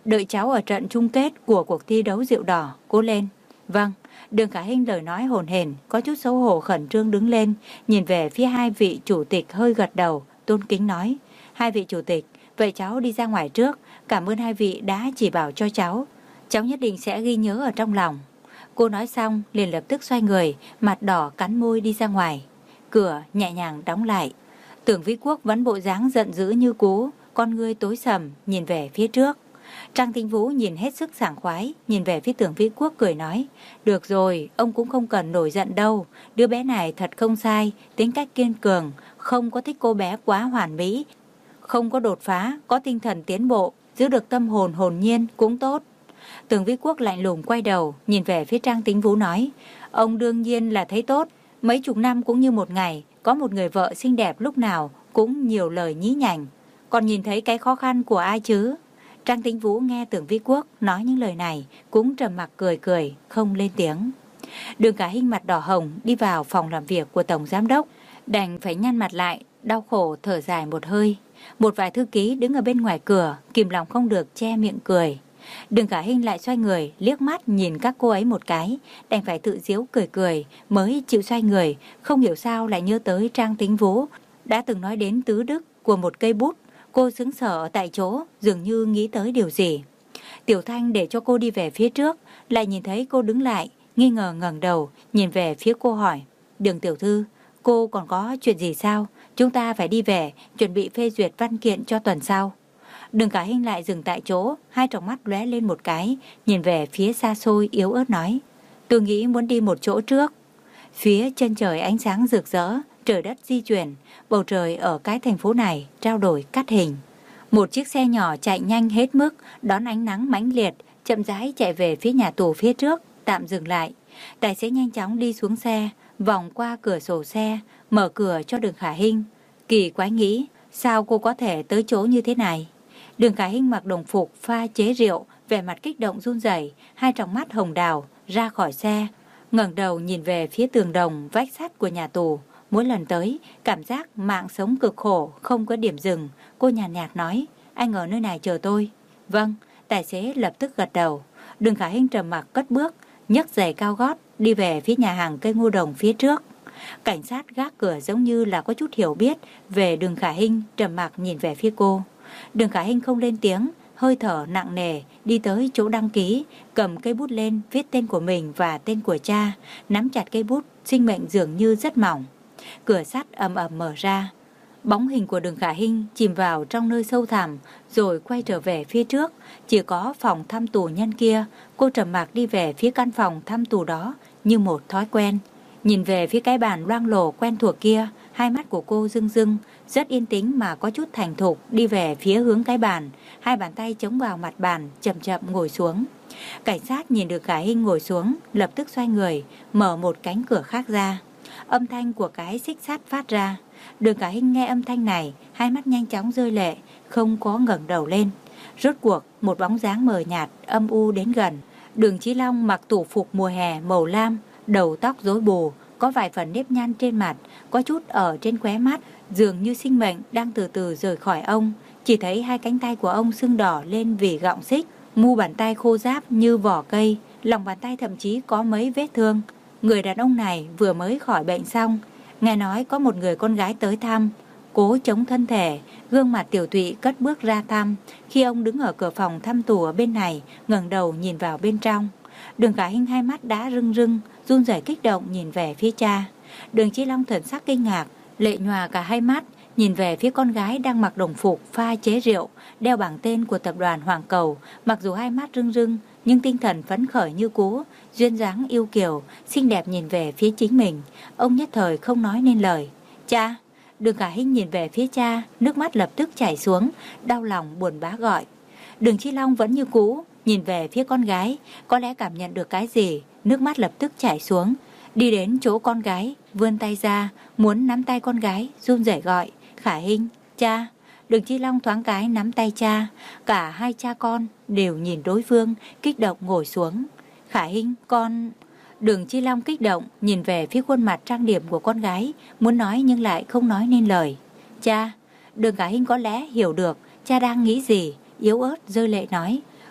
Đợi cháu ở trận chung kết của cuộc thi đấu rượu đỏ, cố lên. Vâng. Đường Khả Hinh lời nói hồn hển, có chút xấu hổ khẩn trương đứng lên, nhìn về phía hai vị chủ tịch hơi gật đầu, tôn kính nói. Hai vị chủ tịch, vậy cháu đi ra ngoài trước, cảm ơn hai vị đã chỉ bảo cho cháu. Cháu nhất định sẽ ghi nhớ ở trong lòng. Cô nói xong, liền lập tức xoay người, mặt đỏ cắn môi đi ra ngoài. Cửa nhẹ nhàng đóng lại. Tưởng Vĩ Quốc vẫn bộ dáng giận dữ như cũ, con ngươi tối sầm, nhìn về phía trước. Trang Tinh Vũ nhìn hết sức sảng khoái, nhìn về phía Tưởng Vĩ Quốc cười nói. Được rồi, ông cũng không cần nổi giận đâu. Đứa bé này thật không sai, tính cách kiên cường, không có thích cô bé quá hoàn mỹ. Không có đột phá, có tinh thần tiến bộ, giữ được tâm hồn hồn nhiên cũng tốt. Tưởng Vĩ Quốc lạnh lùng quay đầu, nhìn về phía Trang Tinh Vũ nói. Ông đương nhiên là thấy tốt, mấy chục năm cũng như một ngày, có một người vợ xinh đẹp lúc nào cũng nhiều lời nhí nhảnh. Còn nhìn thấy cái khó khăn của ai chứ? Trang Tinh Vũ nghe Tưởng Vĩ Quốc nói những lời này, cũng trầm mặc cười cười, không lên tiếng. Đường Khả Hinh mặt đỏ hồng đi vào phòng làm việc của Tổng Giám đốc, đành phải nhăn mặt lại, đau khổ thở dài một hơi. Một vài thư ký đứng ở bên ngoài cửa, kìm lòng không được che miệng cười. Đường Khả Hinh lại xoay người, liếc mắt nhìn các cô ấy một cái, đành phải tự giễu cười cười, mới chịu xoay người, không hiểu sao lại nhớ tới Trang Tinh Vũ đã từng nói đến tứ đức của một cây bút. Cô sững sờ tại chỗ, dường như nghĩ tới điều gì. Tiểu Thanh để cho cô đi về phía trước, lại nhìn thấy cô đứng lại, nghi ngờ ngẩng đầu, nhìn về phía cô hỏi. Đường tiểu thư, cô còn có chuyện gì sao? Chúng ta phải đi về, chuẩn bị phê duyệt văn kiện cho tuần sau. Đường Khả Hinh lại dừng tại chỗ, hai tròng mắt lóe lên một cái, nhìn về phía xa xôi yếu ớt nói. Tôi nghĩ muốn đi một chỗ trước. Phía chân trời ánh sáng rực rỡ, trời đất di chuyển, bầu trời ở cái thành phố này trao đổi cắt hình. Một chiếc xe nhỏ chạy nhanh hết mức, đón ánh nắng mãnh liệt, chậm rãi chạy về phía nhà tù phía trước, tạm dừng lại. Tài xế nhanh chóng đi xuống xe, vòng qua cửa sổ xe, mở cửa cho Đường Khả Hinh. Kỳ quái nghĩ, sao cô có thể tới chỗ như thế này? Đường Khả Hinh mặc đồng phục pha chế rượu, vẻ mặt kích động run rẩy, hai tròng mắt hồng đào, ra khỏi xe, ngẩng đầu nhìn về phía tường đồng vách sắt của nhà tù. Mỗi lần tới, cảm giác mạng sống cực khổ, không có điểm dừng. Cô nhàn nhạt, nhạt nói, anh ở nơi này chờ tôi. Vâng, tài xế lập tức gật đầu. Đường Khả Hinh trầm mặc cất bước, nhấc giày cao gót, đi về phía nhà hàng cây ngô đồng phía trước. Cảnh sát gác cửa giống như là có chút hiểu biết về Đường Khả Hinh, trầm mặc nhìn về phía cô. Đường Khả Hinh không lên tiếng, hơi thở nặng nề, đi tới chỗ đăng ký, cầm cây bút lên, viết tên của mình và tên của cha, nắm chặt cây bút, sinh mệnh dường như rất mỏng. Cửa sắt ầm ầm mở ra. Bóng hình của Đường Khả Hinh chìm vào trong nơi sâu thẳm, rồi quay trở về phía trước. Chỉ có phòng thăm tù nhân kia. Cô trầm mặc đi về phía căn phòng thăm tù đó như một thói quen. Nhìn về phía cái bàn loang lổ quen thuộc kia, hai mắt của cô rưng rưng, rất yên tĩnh mà có chút thành thục đi về phía hướng cái bàn. Hai bàn tay chống vào mặt bàn, chậm chậm ngồi xuống. Cảnh sát nhìn Đường Khả Hinh ngồi xuống, lập tức xoay người, mở một cánh cửa khác ra. Âm thanh của cái xích sắt phát ra. Đường Khả Hinh nghe âm thanh này, hai mắt nhanh chóng rơi lệ, không có ngẩng đầu lên. Rốt cuộc, một bóng dáng mờ nhạt, âm u đến gần. Đường Chí Long mặc tủ phục mùa hè màu lam, đầu tóc rối bù, có vài phần nếp nhăn trên mặt, có chút ở trên khóe mắt, dường như sinh mệnh đang từ từ rời khỏi ông. Chỉ thấy hai cánh tay của ông sưng đỏ lên vì gọng xích, mu bàn tay khô ráp như vỏ cây, lòng bàn tay thậm chí có mấy vết thương. Người đàn ông này vừa mới khỏi bệnh xong, nghe nói có một người con gái tới thăm, cố chống thân thể, gương mặt tiểu tụy cất bước ra thăm. Khi ông đứng ở cửa phòng thăm tù ở bên này, ngẩng đầu nhìn vào bên trong. Đường Khả Hinh hai mắt đã rưng rưng, run rẩy kích động nhìn về phía cha. Đường Chí Long thần sắc kinh ngạc, lệ nhòa cả hai mắt, nhìn về phía con gái đang mặc đồng phục pha chế rượu, đeo bảng tên của tập đoàn Hoàng Cầu. Mặc dù hai mắt rưng rưng, nhưng tinh thần phấn khởi như cũ, duyên dáng yêu kiều, xinh đẹp nhìn về phía chính mình. Ông nhất thời không nói nên lời. Cha! Đường Khả Hinh nhìn về phía cha, nước mắt lập tức chảy xuống, đau lòng buồn bã gọi. Đường Chí Long vẫn như cũ, nhìn về phía con gái, có lẽ cảm nhận được cái gì, nước mắt lập tức chảy xuống. Đi đến chỗ con gái, vươn tay ra, muốn nắm tay con gái, run rẩy gọi. Khả Hinh, cha! Đường Chí Long thoáng cái nắm tay cha, cả hai cha con đều nhìn đối phương, kích động ngồi xuống. Khả Hinh, con... Đường Chí Long kích động nhìn về phía khuôn mặt trang điểm của con gái, muốn nói nhưng lại không nói nên lời. Cha! Đường Khả Hinh có lẽ hiểu được cha đang nghĩ gì, yếu ớt rơi lệ nói.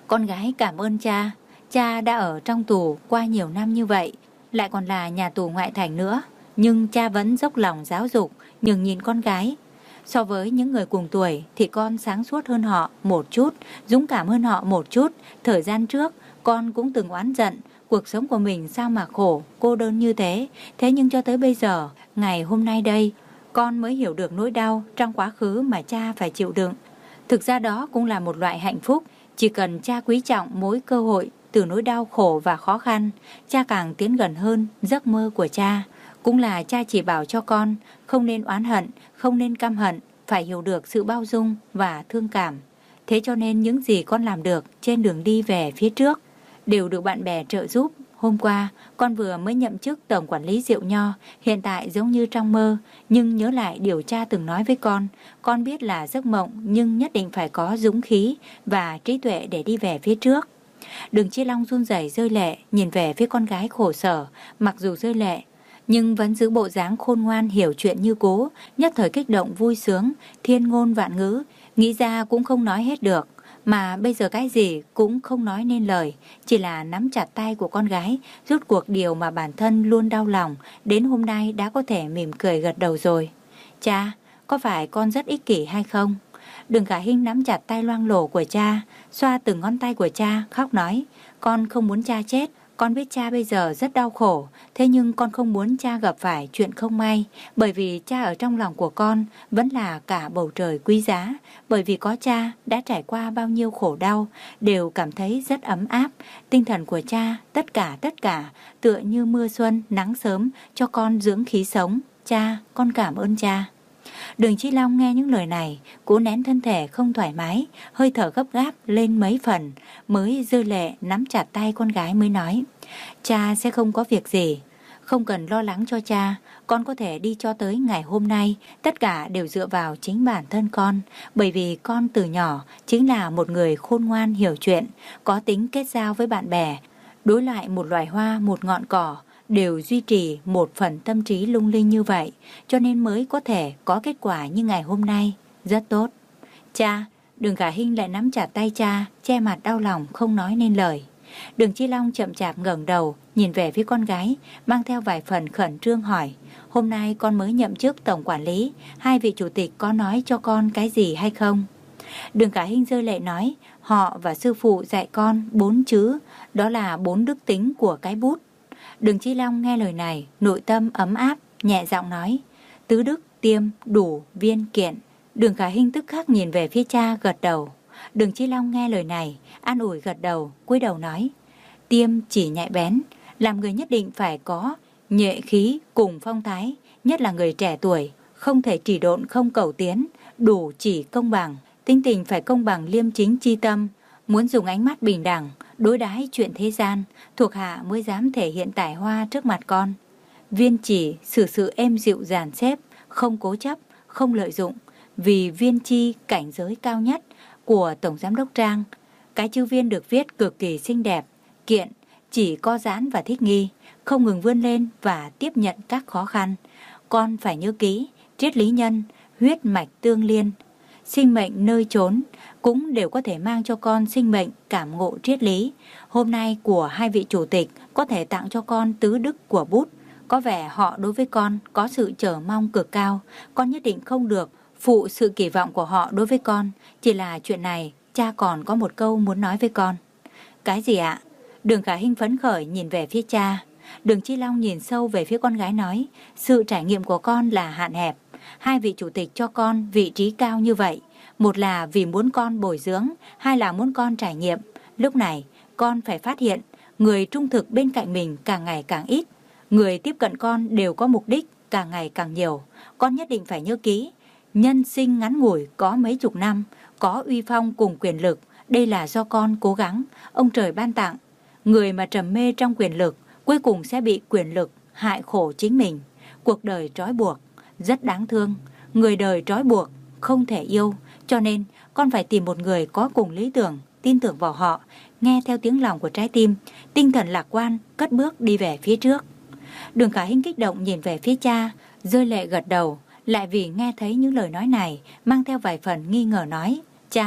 Con gái cảm ơn cha. Cha đã ở trong tù qua nhiều năm như vậy, lại còn là nhà tù ngoại thành nữa, nhưng cha vẫn dốc lòng giáo dục, nhường nhìn con gái. So với những người cùng tuổi thì con sáng suốt hơn họ một chút, dũng cảm hơn họ một chút. Thời gian trước, con cũng từng oán giận, cuộc sống của mình sao mà khổ, cô đơn như thế. Thế nhưng cho tới bây giờ, ngày hôm nay đây, con mới hiểu được nỗi đau trong quá khứ mà cha phải chịu đựng. Thực ra đó cũng là một loại hạnh phúc. Chỉ cần cha quý trọng mỗi cơ hội từ nỗi đau khổ và khó khăn, cha càng tiến gần hơn giấc mơ của cha. Cũng là cha chỉ bảo cho con không nên oán hận, không nên căm hận, phải hiểu được sự bao dung và thương cảm. Thế cho nên những gì con làm được trên đường đi về phía trước đều được bạn bè trợ giúp. Hôm qua, con vừa mới nhậm chức tổng quản lý rượu nho, hiện tại giống như trong mơ, nhưng nhớ lại điều cha từng nói với con. Con biết là giấc mộng, nhưng nhất định phải có dũng khí và trí tuệ để đi về phía trước. Đường Chi Long run rẩy rơi lệ, nhìn về phía con gái khổ sở, mặc dù rơi lệ, nhưng vẫn giữ bộ dáng khôn ngoan hiểu chuyện như cố, nhất thời kích động vui sướng, thiên ngôn vạn ngữ, nghĩ ra cũng không nói hết được. Mà bây giờ cái gì cũng không nói nên lời, chỉ là nắm chặt tay của con gái, rút cuộc điều mà bản thân luôn đau lòng, đến hôm nay đã có thể mỉm cười gật đầu rồi. Cha, có phải con rất ích kỷ hay không? Đường Khả Hinh nắm chặt tay loang lổ của cha, xoa từng ngón tay của cha, khóc nói, con không muốn cha chết. Con biết cha bây giờ rất đau khổ, thế nhưng con không muốn cha gặp phải chuyện không may, bởi vì cha ở trong lòng của con vẫn là cả bầu trời quý giá, bởi vì có cha đã trải qua bao nhiêu khổ đau, đều cảm thấy rất ấm áp. Tinh thần của cha, tất cả tất cả, tựa như mưa xuân, nắng sớm, cho con dưỡng khí sống. Cha, con cảm ơn cha. Đường Chi Long nghe những lời này, cố nén thân thể không thoải mái, hơi thở gấp gáp lên mấy phần, mới rơi lệ nắm chặt tay con gái mới nói, cha sẽ không có việc gì, không cần lo lắng cho cha, con có thể đi cho tới ngày hôm nay, tất cả đều dựa vào chính bản thân con, bởi vì con từ nhỏ chính là một người khôn ngoan hiểu chuyện, có tính kết giao với bạn bè, đối lại một loài hoa, một ngọn cỏ, đều duy trì một phần tâm trí lung linh như vậy, cho nên mới có thể có kết quả như ngày hôm nay, rất tốt. Cha, Đường Khả Hinh lại nắm chặt tay cha, che mặt đau lòng không nói nên lời. Đường Chi Long chậm chạp ngẩng đầu, nhìn về phía con gái, mang theo vài phần khẩn trương hỏi, hôm nay con mới nhậm chức tổng quản lý, hai vị chủ tịch có nói cho con cái gì hay không? Đường Khả Hinh rơi lệ nói, họ và sư phụ dạy con bốn chữ, đó là bốn đức tính của cái bút. Đường Chi Long nghe lời này, nội tâm ấm áp, nhẹ giọng nói, tứ đức, tiêm, đủ, viên, kiện. Đường Khả Hinh tức khắc nhìn về phía cha gật đầu. Đường Chi Long nghe lời này, an ủi gật đầu, cúi đầu nói, tiêm chỉ nhạy bén, làm người nhất định phải có nhuệ khí cùng phong thái, nhất là người trẻ tuổi, không thể chỉ độn không cầu tiến, đủ chỉ công bằng, tính tình phải công bằng liêm chính chi tâm, muốn dùng ánh mắt bình đẳng, đối đãi chuyện thế gian, thuộc hạ mới dám thể hiện tài hoa trước mặt con. Viên chỉ xử sự êm dịu dàn xếp, không cố chấp, không lợi dụng, vì viên chi cảnh giới cao nhất của Tổng Giám đốc Trang. Cái chữ viên được viết cực kỳ xinh đẹp, kiện, chỉ có giãn và thích nghi, không ngừng vươn lên và tiếp nhận các khó khăn. Con phải nhớ kỹ, triết lý nhân, huyết mạch tương liên, sinh mệnh nơi chốn, cũng đều có thể mang cho con sinh mệnh cảm ngộ triết lý. Hôm nay của hai vị chủ tịch có thể tặng cho con tứ đức của bút. Có vẻ họ đối với con có sự chờ mong cực cao. Con nhất định không được phụ sự kỳ vọng của họ đối với con. Chỉ là chuyện này, cha còn có một câu muốn nói với con. Cái gì ạ? Đường Khả Hinh phấn khởi nhìn về phía cha. Đường Chi Long nhìn sâu về phía con gái nói, sự trải nghiệm của con là hạn hẹp. Hai vị chủ tịch cho con vị trí cao như vậy, một là vì muốn con bồi dưỡng, hai là muốn con trải nghiệm. Lúc này, con phải phát hiện, người trung thực bên cạnh mình càng ngày càng ít. Người tiếp cận con đều có mục đích càng ngày càng nhiều. Con nhất định phải nhớ kỹ, nhân sinh ngắn ngủi có mấy chục năm, có uy phong cùng quyền lực, đây là do con cố gắng, ông trời ban tặng. Người mà trầm mê trong quyền lực, cuối cùng sẽ bị quyền lực hại khổ chính mình. Cuộc đời trói buộc, rất đáng thương. Người đời trói buộc, không thể yêu. Cho nên, con phải tìm một người có cùng lý tưởng, tin tưởng vào họ, nghe theo tiếng lòng của trái tim, tinh thần lạc quan, cất bước đi về phía trước. Đường Khả Hinh kích động nhìn về phía cha, rơi lệ gật đầu, lại vì nghe thấy những lời nói này, mang theo vài phần nghi ngờ nói, cha,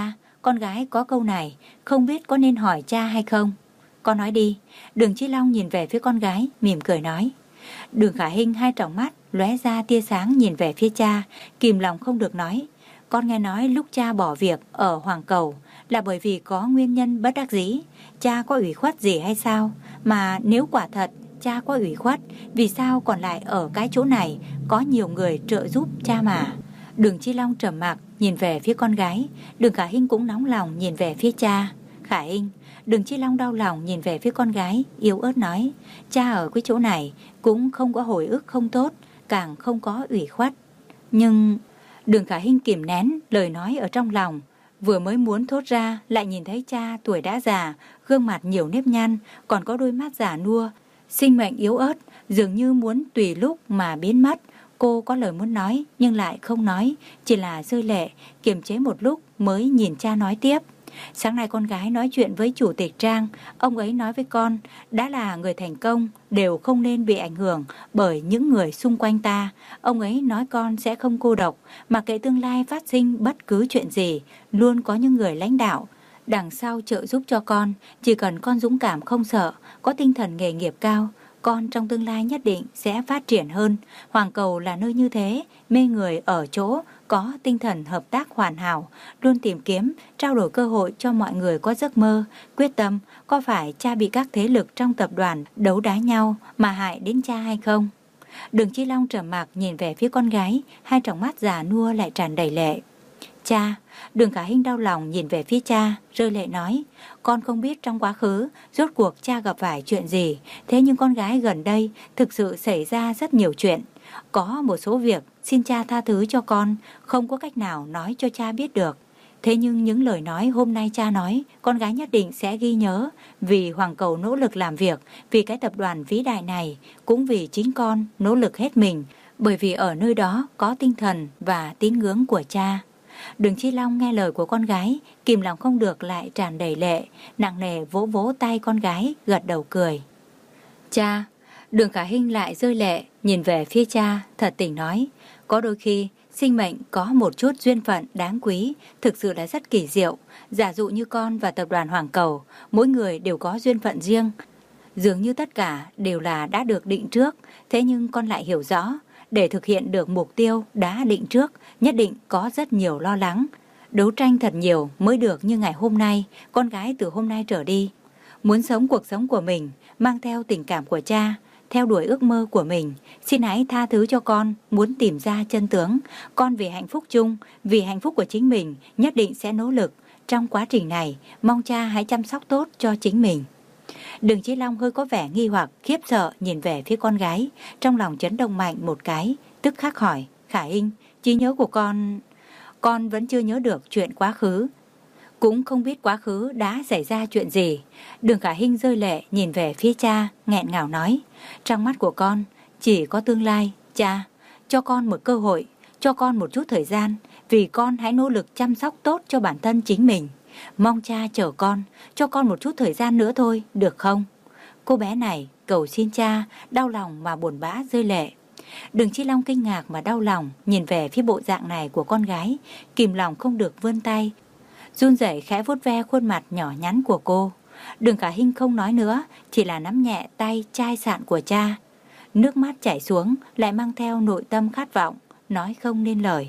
con gái có câu này, không biết có nên hỏi cha hay không. Con nói đi. Đường Chi Long nhìn về phía con gái, mỉm cười nói. Đường Khả Hinh hai tròng mắt lóe ra tia sáng nhìn về phía cha, kìm lòng không được nói. Con nghe nói lúc cha bỏ việc ở Hoàng Cầu là bởi vì có nguyên nhân bất đắc dĩ. Cha có ủy khuất gì hay sao? Mà nếu quả thật cha có ủy khuất, vì sao còn lại ở cái chỗ này có nhiều người trợ giúp cha mà? Đường Chi Long trầm mặc nhìn về phía con gái. Đường Khả Hinh cũng nóng lòng nhìn về phía cha. Khả Hinh. Đường Chi Long đau lòng nhìn về phía con gái, yếu ớt nói. Cha ở cái chỗ này cũng không có hồi ức không tốt, càng không có ủy khuất. Nhưng Đường Khả Hinh kìm nén lời nói ở trong lòng, vừa mới muốn thốt ra lại nhìn thấy cha tuổi đã già, gương mặt nhiều nếp nhăn, còn có đôi mắt già nua, sinh mệnh yếu ớt, dường như muốn tùy lúc mà biến mất. Cô có lời muốn nói nhưng lại không nói, chỉ là rơi lệ, kiềm chế một lúc mới nhìn cha nói tiếp. Sáng nay con gái nói chuyện với chủ tịch Trang, ông ấy nói với con, đã là người thành công đều không nên bị ảnh hưởng bởi những người xung quanh ta. Ông ấy nói con sẽ không cô độc, mà kệ tương lai phát sinh bất cứ chuyện gì, luôn có những người lãnh đạo đằng sau trợ giúp cho con. Chỉ cần con dũng cảm không sợ, có tinh thần nghề nghiệp cao, con trong tương lai nhất định sẽ phát triển hơn. Hoàng Cầu là nơi như thế, mê người ở chỗ có tinh thần hợp tác hoàn hảo, luôn tìm kiếm, trao đổi cơ hội cho mọi người có giấc mơ, quyết tâm. Có phải cha bị các thế lực trong tập đoàn đấu đá nhau mà hại đến cha hay không? Đường Chi Long trầm mặc nhìn về phía con gái, hai tròng mắt già nua lại tràn đầy lệ. Cha. Đường Khả Hinh đau lòng nhìn về phía cha, rơi lệ nói. Con không biết trong quá khứ rốt cuộc cha gặp phải chuyện gì, thế nhưng con gái gần đây thực sự xảy ra rất nhiều chuyện. Có một số việc xin cha tha thứ cho con, không có cách nào nói cho cha biết được. Thế nhưng những lời nói hôm nay cha nói, con gái nhất định sẽ ghi nhớ. Vì Hoàng Cầu nỗ lực làm việc, vì cái tập đoàn vĩ đại này, cũng vì chính con nỗ lực hết mình, bởi vì ở nơi đó có tinh thần và tín ngưỡng của cha. Đường Chi Long nghe lời của con gái, kìm lòng không được lại tràn đầy lệ, nặng nề vỗ vỗ tay con gái, gật đầu cười. Cha. Đường Khả Hinh lại rơi lệ, nhìn về phía cha, thật tình nói. Có đôi khi, sinh mệnh có một chút duyên phận đáng quý, thực sự là rất kỳ diệu. Giả dụ như con và tập đoàn Hoàng Cầu, mỗi người đều có duyên phận riêng. Dường như tất cả đều là đã được định trước, thế nhưng con lại hiểu rõ, để thực hiện được mục tiêu đã định trước, nhất định có rất nhiều lo lắng. Đấu tranh thật nhiều mới được như ngày hôm nay, con gái từ hôm nay trở đi. Muốn sống cuộc sống của mình, mang theo tình cảm của cha, theo đuổi ước mơ của mình. Xin hãy tha thứ cho con, muốn tìm ra chân tướng. Con vì hạnh phúc chung, vì hạnh phúc của chính mình, nhất định sẽ nỗ lực. Trong quá trình này, mong cha hãy chăm sóc tốt cho chính mình. Đường Chí Long hơi có vẻ nghi hoặc, khiếp sợ nhìn về phía con gái, trong lòng chấn động mạnh một cái, tức khắc hỏi. Khả Hinh, trí nhớ của con... Con vẫn chưa nhớ được chuyện quá khứ, cũng không biết quá khứ đã xảy ra chuyện gì. Đường Khả Hinh rơi lệ nhìn về phía cha, nghẹn ngào nói. Trong mắt của con chỉ có tương lai. Cha, cho con một cơ hội, cho con một chút thời gian, vì con hãy nỗ lực chăm sóc tốt cho bản thân chính mình. Mong cha chờ con, cho con một chút thời gian nữa thôi, được không? Cô bé này cầu xin cha, đau lòng mà buồn bã rơi lệ. Đường Chi Long kinh ngạc mà đau lòng nhìn về phía bộ dạng này của con gái, kìm lòng không được vươn tay, run rẩy khẽ vuốt ve khuôn mặt nhỏ nhắn của cô. Đường Khả Hinh không nói nữa, chỉ là nắm nhẹ tay chai sạn của cha. Nước mắt chảy xuống, lại mang theo nội tâm khát vọng, nói không nên lời.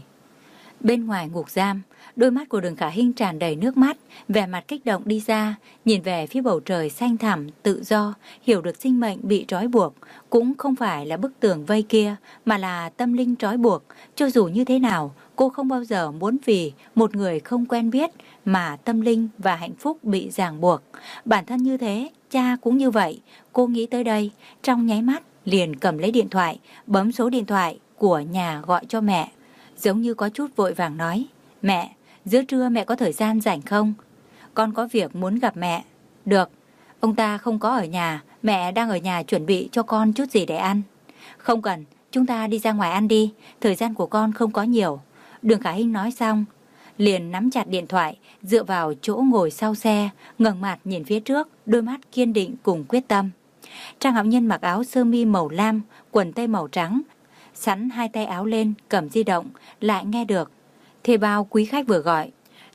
Bên ngoài ngục giam, đôi mắt của Đường Khả Hinh tràn đầy nước mắt, vẻ mặt kích động đi ra, nhìn về phía bầu trời xanh thẳm, tự do, hiểu được sinh mệnh bị trói buộc, cũng không phải là bức tường vây kia, mà là tâm linh trói buộc. Cho dù như thế nào, cô không bao giờ muốn vì một người không quen biết mà tâm linh và hạnh phúc bị ràng buộc. Bản thân như thế, cha cũng như vậy. Cô nghĩ tới đây, trong nháy mắt liền cầm lấy điện thoại, bấm số điện thoại của nhà gọi cho mẹ, giống như có chút vội vàng nói. Mẹ, giữa trưa mẹ có thời gian rảnh không? Con có việc muốn gặp mẹ. Được, ông ta không có ở nhà, mẹ đang ở nhà chuẩn bị cho con chút gì để ăn. Không cần, chúng ta đi ra ngoài ăn đi, thời gian của con không có nhiều. Đường Khả Hinh nói xong, liền nắm chặt điện thoại, dựa vào chỗ ngồi sau xe, ngẩng mặt nhìn phía trước, đôi mắt kiên định cùng quyết tâm. Trang Hạo Nhân mặc áo sơ mi màu lam, quần tây màu trắng, sắn hai tay áo lên, cầm di động, lại nghe được thuê bao quý khách vừa gọi.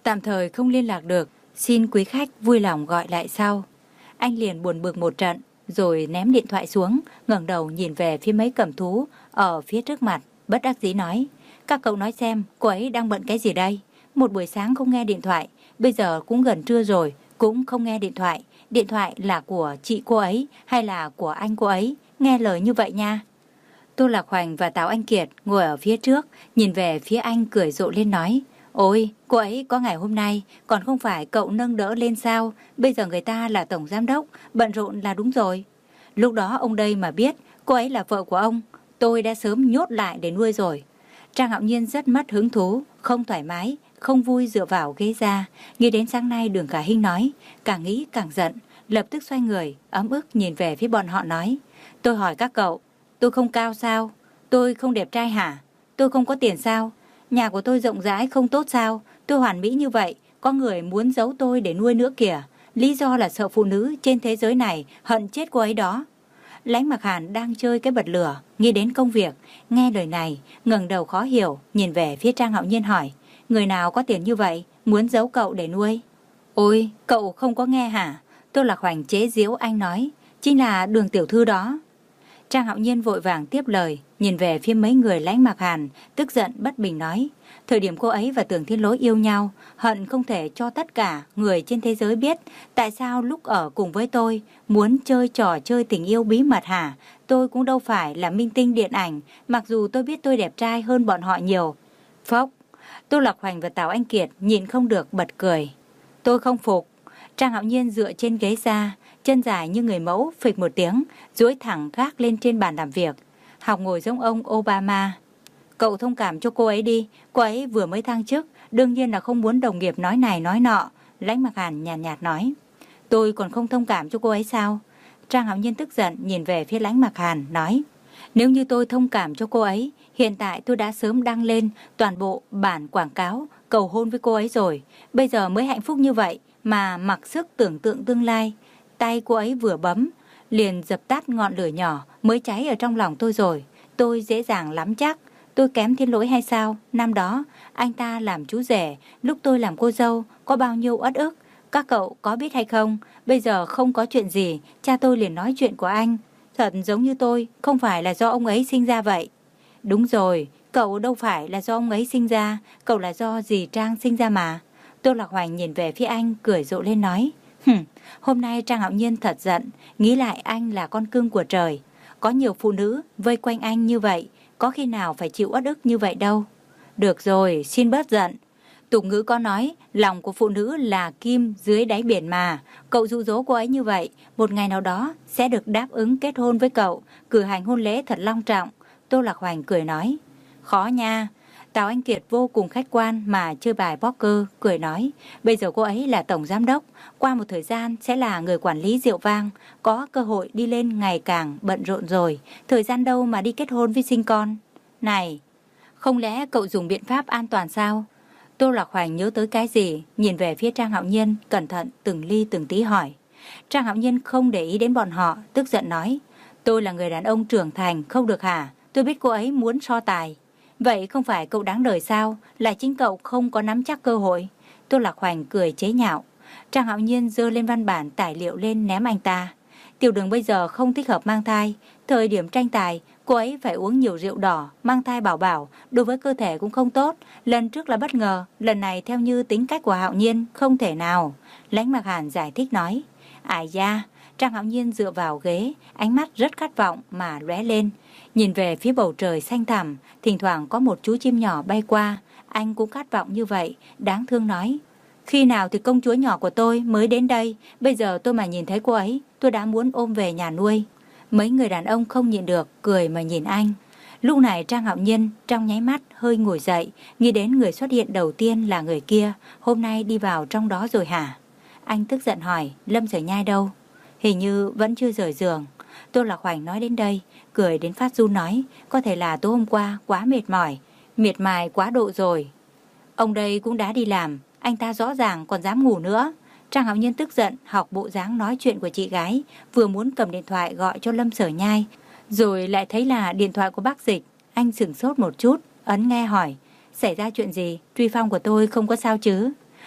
tạm thời không liên lạc được, xin quý khách vui lòng gọi lại sau. Anh liền buồn bực một trận, rồi ném điện thoại xuống, ngẩng đầu nhìn về phía mấy cầm thú ở phía trước mặt, bất đắc dĩ nói: các cậu nói xem, cô ấy đang bận cái gì đây? Một buổi sáng không nghe điện thoại, bây giờ cũng gần trưa rồi, cũng không nghe điện thoại. Điện thoại là của chị cô ấy hay là của anh cô ấy? Nghe lời như vậy nha. Tô Lạc Hoành và Tào Anh Kiệt ngồi ở phía trước, nhìn về phía anh cười rộ lên nói: ôi, cô ấy có ngày hôm nay, còn không phải cậu nâng đỡ lên sao? Bây giờ người ta là tổng giám đốc, bận rộn là đúng rồi. Lúc đó ông đây mà biết cô ấy là vợ của ông, tôi đã sớm nhốt lại để nuôi rồi. Trang Hạo Nhiên rất mất hứng thú, không thoải mái, không vui dựa vào ghế ra. Nghĩ đến sáng nay Đường Khả Hinh nói, càng nghĩ càng giận, lập tức xoay người, ấm ức nhìn về phía bọn họ nói: tôi hỏi các cậu, tôi không cao sao? Tôi không đẹp trai hả? Tôi không có tiền sao? Nhà của tôi rộng rãi không tốt sao? Tôi hoàn mỹ như vậy, có người muốn giấu tôi để nuôi nữa kìa. Lý do là sợ phụ nữ trên thế giới này hận chết cô ấy đó. Lãnh Mặc Hàn đang chơi cái bật lửa, nghĩ đến công việc, nghe lời này, ngẩng đầu khó hiểu, nhìn về phía Trang Hạo Nhiên hỏi: người nào có tiền như vậy, muốn giấu cậu để nuôi? Ôi, cậu không có nghe hả? Tô Lạc Hoành chế giễu anh nói: chính là Đường tiểu thư đó. Trang Hạo Nhiên vội vàng tiếp lời, nhìn về phía mấy người Lãnh Mặc Hàn, tức giận bất bình nói: thời điểm cô ấy và Tưởng Thiên Lỗi yêu nhau, hận không thể cho tất cả người trên thế giới biết tại sao lúc ở cùng với tôi muốn chơi trò chơi tình yêu bí mật hả? Tôi cũng đâu phải là minh tinh điện ảnh, mặc dù tôi biết tôi đẹp trai hơn bọn họ nhiều. Phốc. Tô Lạc Hoành và Tào Anh Kiệt nhìn không được bật cười. Tôi không phục. Trang Hạo Nhiên dựa trên ghế ra, chân dài như người mẫu, phịch một tiếng, duỗi thẳng gác lên trên bàn làm việc, học ngồi giống ông Obama. Cậu thông cảm cho cô ấy đi, cô ấy vừa mới thăng chức, đương nhiên là không muốn đồng nghiệp nói này nói nọ. Lãnh Mặc Hàn nhàn nhạt, nhạt nói: tôi còn không thông cảm cho cô ấy sao? Trang Hạo Nhiên tức giận nhìn về phía Lãnh Mặc Hàn nói: nếu như tôi thông cảm cho cô ấy, hiện tại tôi đã sớm đăng lên toàn bộ bản quảng cáo cầu hôn với cô ấy rồi. Bây giờ mới hạnh phúc như vậy mà mặc sức tưởng tượng tương lai. Tay cô ấy vừa bấm, liền dập tắt ngọn lửa nhỏ mới cháy ở trong lòng tôi rồi. Tôi dễ dàng lắm chắc. Tôi kém Thiên Lỗi hay sao? Năm đó, anh ta làm chú rể, lúc tôi làm cô dâu, có bao nhiêu uất ức. Các cậu có biết hay không? Bây giờ không có chuyện gì, cha tôi liền nói chuyện của anh. Thật giống như tôi, không phải là do ông ấy sinh ra vậy. Đúng rồi, cậu đâu phải là do ông ấy sinh ra, cậu là do dì Trang sinh ra mà. Tô Lạc Hoành nhìn về phía anh, cười rộ lên nói: hừm, hôm nay Trang Hạo Nhiên thật giận, nghĩ lại anh là con cưng của trời. Có nhiều phụ nữ vây quanh anh như vậy, có khi nào phải chịu uất ức như vậy đâu. Được rồi, xin bớt giận. Tục ngữ có nói, lòng của phụ nữ là kim dưới đáy biển mà. Cậu dụ dỗ cô ấy như vậy, một ngày nào đó sẽ được đáp ứng kết hôn với cậu, cử hành hôn lễ thật long trọng. Tô Lạc Hoành cười nói: khó nha. Tào Anh Kiệt vô cùng khách quan mà chơi bài poker, cười nói: bây giờ cô ấy là tổng giám đốc, qua một thời gian sẽ là người quản lý rượu vang, có cơ hội đi lên ngày càng bận rộn rồi, thời gian đâu mà đi kết hôn với sinh con. Này, không lẽ cậu dùng biện pháp an toàn sao? Tô Lạc Hoành nhớ tới cái gì, nhìn về phía Trang Hạo Nhiên, cẩn thận từng ly từng tí hỏi. Trang Hạo Nhiên không để ý đến bọn họ, tức giận nói: tôi là người đàn ông trưởng thành, không được hả? Tôi biết cô ấy muốn so tài. Vậy không phải cậu đáng đời sao? Là chính cậu không có nắm chắc cơ hội. Tô Lạc Hoành cười chế nhạo. Trang Hạo Nhiên giơ lên văn bản tài liệu lên ném anh ta. Tiểu Đường bây giờ không thích hợp mang thai. Thời điểm tranh tài, cô ấy phải uống nhiều rượu đỏ, mang thai bảo bảo, đối với cơ thể cũng không tốt. Lần trước là bất ngờ, lần này theo như tính cách của Hạo Nhiên, không thể nào. Lãnh Mặc Hàn giải thích nói. Ai da, Trang Hạo Nhiên dựa vào ghế, ánh mắt rất khát vọng mà lóe lên. Nhìn về phía bầu trời xanh thẳm, thỉnh thoảng có một chú chim nhỏ bay qua. Anh cũng khát vọng như vậy, đáng thương nói: khi nào thì công chúa nhỏ của tôi mới đến đây? Bây giờ tôi mà nhìn thấy cô ấy, tôi đã muốn ôm về nhà nuôi. Mấy người đàn ông không nhịn được, cười mà nhìn anh. Lúc này Trang Hạo Nhiên trong nháy mắt hơi ngồi dậy, nghĩ đến người xuất hiện đầu tiên là người kia, hôm nay đi vào trong đó rồi hả? Anh tức giận hỏi: Lâm Sở Nhai đâu? Hình như vẫn chưa rời giường. Tô Lạc Hoành nói đến đây, cười đến phát run nói: có thể là tối hôm qua quá mệt mỏi, miệt mài quá độ rồi. Ông đây cũng đã đi làm, anh ta rõ ràng còn dám ngủ nữa. Trang Hạo Nhiên tức giận học bộ dáng nói chuyện của chị gái, vừa muốn cầm điện thoại gọi cho Lâm Sở Nhai, rồi lại thấy là điện thoại của bác Dịch. Anh sửng sốt một chút, ấn nghe hỏi: xảy ra chuyện gì? Truy Phong của tôi không có sao chứ?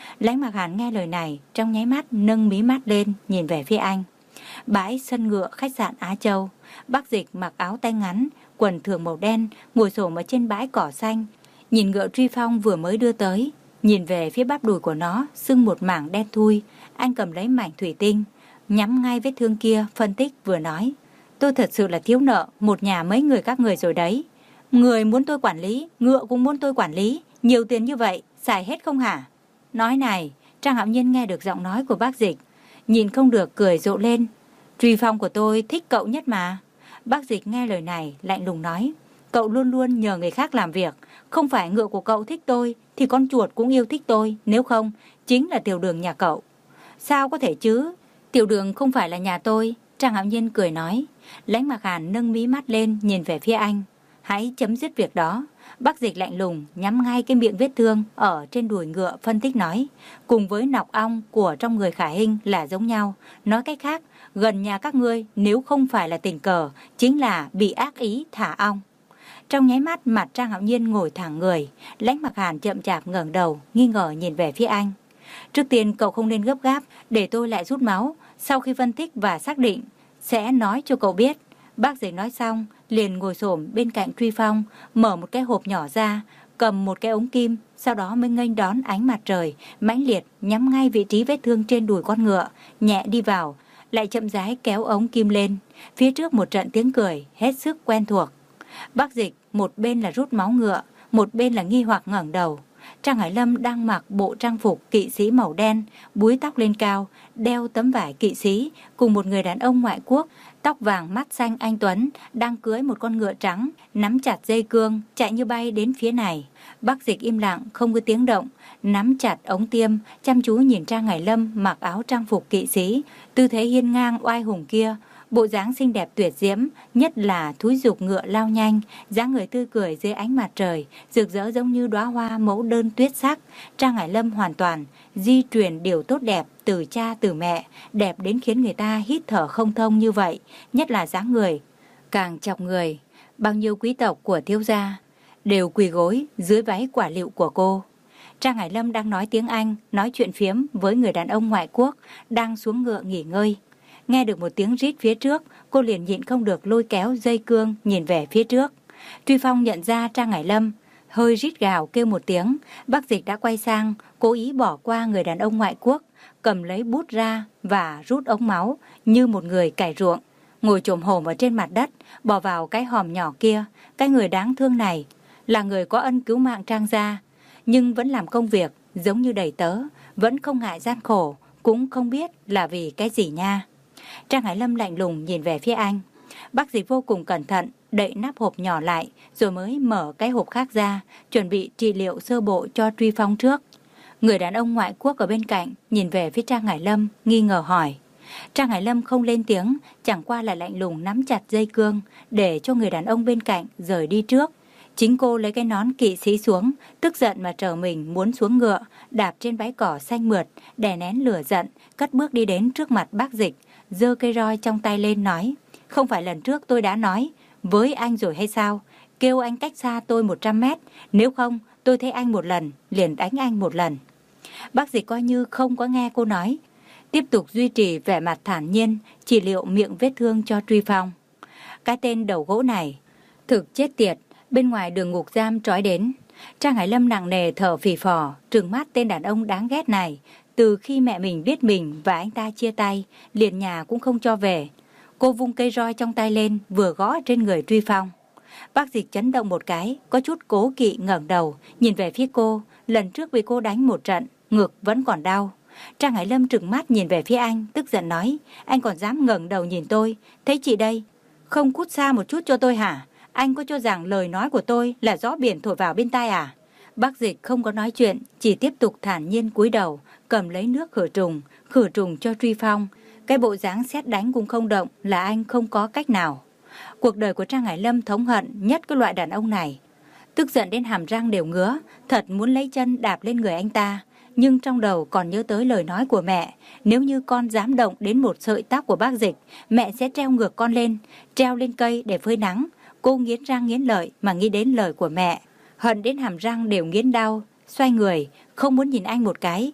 Lãnh Mặc Hàn nghe lời này, trong nháy mắt nâng mí mắt lên nhìn về phía anh. Bãi sân ngựa khách sạn Á Châu, Bác Dịch mặc áo tay ngắn, quần thường màu đen, ngồi xổm ở trên bãi cỏ xanh, nhìn ngựa Truy Phong vừa mới đưa tới. Nhìn về phía bắp đùi của nó, sưng một mảng đen thui. Anh cầm lấy mảnh thủy tinh, nhắm ngay vết thương kia, phân tích vừa nói: tôi thật sự là thiếu nợ một nhà mấy người các người rồi đấy. Người muốn tôi quản lý, ngựa cũng muốn tôi quản lý. Nhiều tiền như vậy, xài hết không hả? Nói này, Trang Hạo Nhiên nghe được giọng nói của Bác Dịch, nhìn không được cười rộ lên. Truy Phong của tôi thích cậu nhất mà. Bác Dịch nghe lời này, lạnh lùng nói: cậu luôn luôn nhờ người khác làm việc. Không phải ngựa của cậu thích tôi, thì con chuột cũng yêu thích tôi. Nếu không, chính là Tiểu Đường nhà cậu. Sao có thể chứ? Tiểu Đường không phải là nhà tôi. Trang Hạo Nhiên cười nói. Lãnh Mặc Hàn nâng mí mắt lên nhìn về phía anh. Hãy chấm dứt việc đó. Bác Dịch lạnh lùng nhắm ngay cái miệng vết thương ở trên đùi ngựa, phân tích nói: cùng với nọc ong của trong người Khả Hinh là giống nhau. Nói cách khác, gần nhà các ngươi nếu không phải là tình cờ, chính là bị ác ý thả ong. Trong nháy mắt, mặt Trang Hạo Nhiên ngồi thẳng người. Lãnh Mặc Hàn chậm chạp ngẩng đầu, nghi ngờ nhìn về phía anh. Trước tiên cậu không nên gấp gáp, để tôi lại rút máu. Sau khi phân tích và xác định, sẽ nói cho cậu biết. Bác Dịch nói xong, liền ngồi xổm bên cạnh Truy Phong, mở một cái hộp nhỏ ra, cầm một cái ống kim, sau đó mới nghênh đón ánh mặt trời mãnh liệt nhắm ngay vị trí vết thương trên đùi con ngựa, nhẹ đi vào, lại chậm rãi kéo ống kim lên. Phía trước một trận tiếng cười hết sức quen thuộc. Bác Dịch một bên là rút máu ngựa, một bên là nghi hoặc ngẩng đầu. Trang Hải Lâm đang mặc bộ trang phục kỵ sĩ màu đen, búi tóc lên cao, đeo tấm vải kỵ sĩ, cùng một người đàn ông ngoại quốc, tóc vàng mắt xanh anh tuấn, đang cưỡi một con ngựa trắng, nắm chặt dây cương, chạy như bay đến phía này. Bác Dịch im lặng, không có tiếng động, nắm chặt ống tiêm, chăm chú nhìn Trang Hải Lâm mặc áo trang phục kỵ sĩ, tư thế hiên ngang oai hùng kia. Bộ dáng xinh đẹp tuyệt diễm, nhất là thúi giục ngựa lao nhanh, dáng người tươi cười dưới ánh mặt trời, rực rỡ giống như đóa hoa mẫu đơn tuyết sắc. Trang Hải Lâm hoàn toàn di truyền điều tốt đẹp từ cha từ mẹ, đẹp đến khiến người ta hít thở không thông như vậy, nhất là dáng người càng chọc người. Bao nhiêu quý tộc của thiếu gia đều quỳ gối dưới váy quả lựu của cô. Trang Hải Lâm đang nói tiếng Anh, nói chuyện phiếm với người đàn ông ngoại quốc đang xuống ngựa nghỉ ngơi. Nghe được một tiếng rít phía trước, cô liền nhịn không được lôi kéo dây cương nhìn về phía trước. Truy Phong nhận ra Trang Hải Lâm, hơi rít gào kêu một tiếng. Bác Dịch đã quay sang, cố ý bỏ qua người đàn ông ngoại quốc, cầm lấy bút ra và rút ống máu như một người cày ruộng, ngồi chồm hổm ở trên mặt đất, bỏ vào cái hòm nhỏ kia. Cái người đáng thương này là người có ân cứu mạng Trang gia, nhưng vẫn làm công việc giống như đầy tớ, vẫn không ngại gian khổ, cũng không biết là vì cái gì nha. Trang Hải Lâm lạnh lùng nhìn về phía anh. Bác Dịch vô cùng cẩn thận đậy nắp hộp nhỏ lại, rồi mới mở cái hộp khác ra, chuẩn bị trị liệu sơ bộ cho Truy Phong trước. Người đàn ông ngoại quốc ở bên cạnh nhìn về phía Trang Hải Lâm, nghi ngờ hỏi. Trang Hải Lâm không lên tiếng, chẳng qua là lạnh lùng nắm chặt dây cương, để cho người đàn ông bên cạnh rời đi trước. Chính cô lấy cái nón kỵ sĩ xuống, tức giận mà trở mình muốn xuống ngựa, đạp trên bãi cỏ xanh mượt, đè nén lửa giận, cất bước đi đến trước mặt Bác Dịch, giơ cây roi trong tay lên nói: không phải lần trước tôi đã nói với anh rồi hay sao? Kêu anh cách xa tôi một trăm mét, nếu không tôi thấy anh một lần liền đánh anh một lần. Bác Dịch coi như không có nghe cô nói, tiếp tục duy trì vẻ mặt thản nhiên, trị liệu miệng vết thương cho Truy Phong. Cái tên đầu gỗ này thực chết tiệt, bên ngoài đường ngục giam trói đến. Trang Hải Lâm nặng nề thở phì phò, trừng mắt tên đàn ông đáng ghét này. Từ khi mẹ mình biết mình và anh ta chia tay, liền nhà cũng không cho về. Cô vung cây roi trong tay lên, vừa gõ trên người Truy Phong. Bác Dịch chấn động một cái, có chút cố kỵ ngẩng đầu, nhìn về phía cô. Lần trước bị cô đánh một trận, ngực vẫn còn đau. Trang Hải Lâm trừng mắt nhìn về phía anh, tức giận nói: anh còn dám ngẩng đầu nhìn tôi, thấy chị đây, không cút xa một chút cho tôi hả? Anh có cho rằng lời nói của tôi là gió biển thổi vào bên tai à? Bác Dịch không có nói chuyện, chỉ tiếp tục thản nhiên cúi đầu, cầm lấy nước khử trùng, khử trùng cho Truy Phong. Cái bộ dáng sét đánh cũng không động là anh không có cách nào. Cuộc đời của Trang Hải Lâm thống hận nhất cái loại đàn ông này. Tức giận đến hàm răng đều ngứa, thật muốn lấy chân đạp lên người anh ta. Nhưng trong đầu còn nhớ tới lời nói của mẹ, nếu như con dám động đến một sợi tóc của Bác Dịch, mẹ sẽ treo ngược con lên, treo lên cây để phơi nắng. Cô nghiến răng nghiến lợi mà nghĩ đến lời của mẹ, hận đến hàm răng đều nghiến đau, xoay người, không muốn nhìn anh một cái.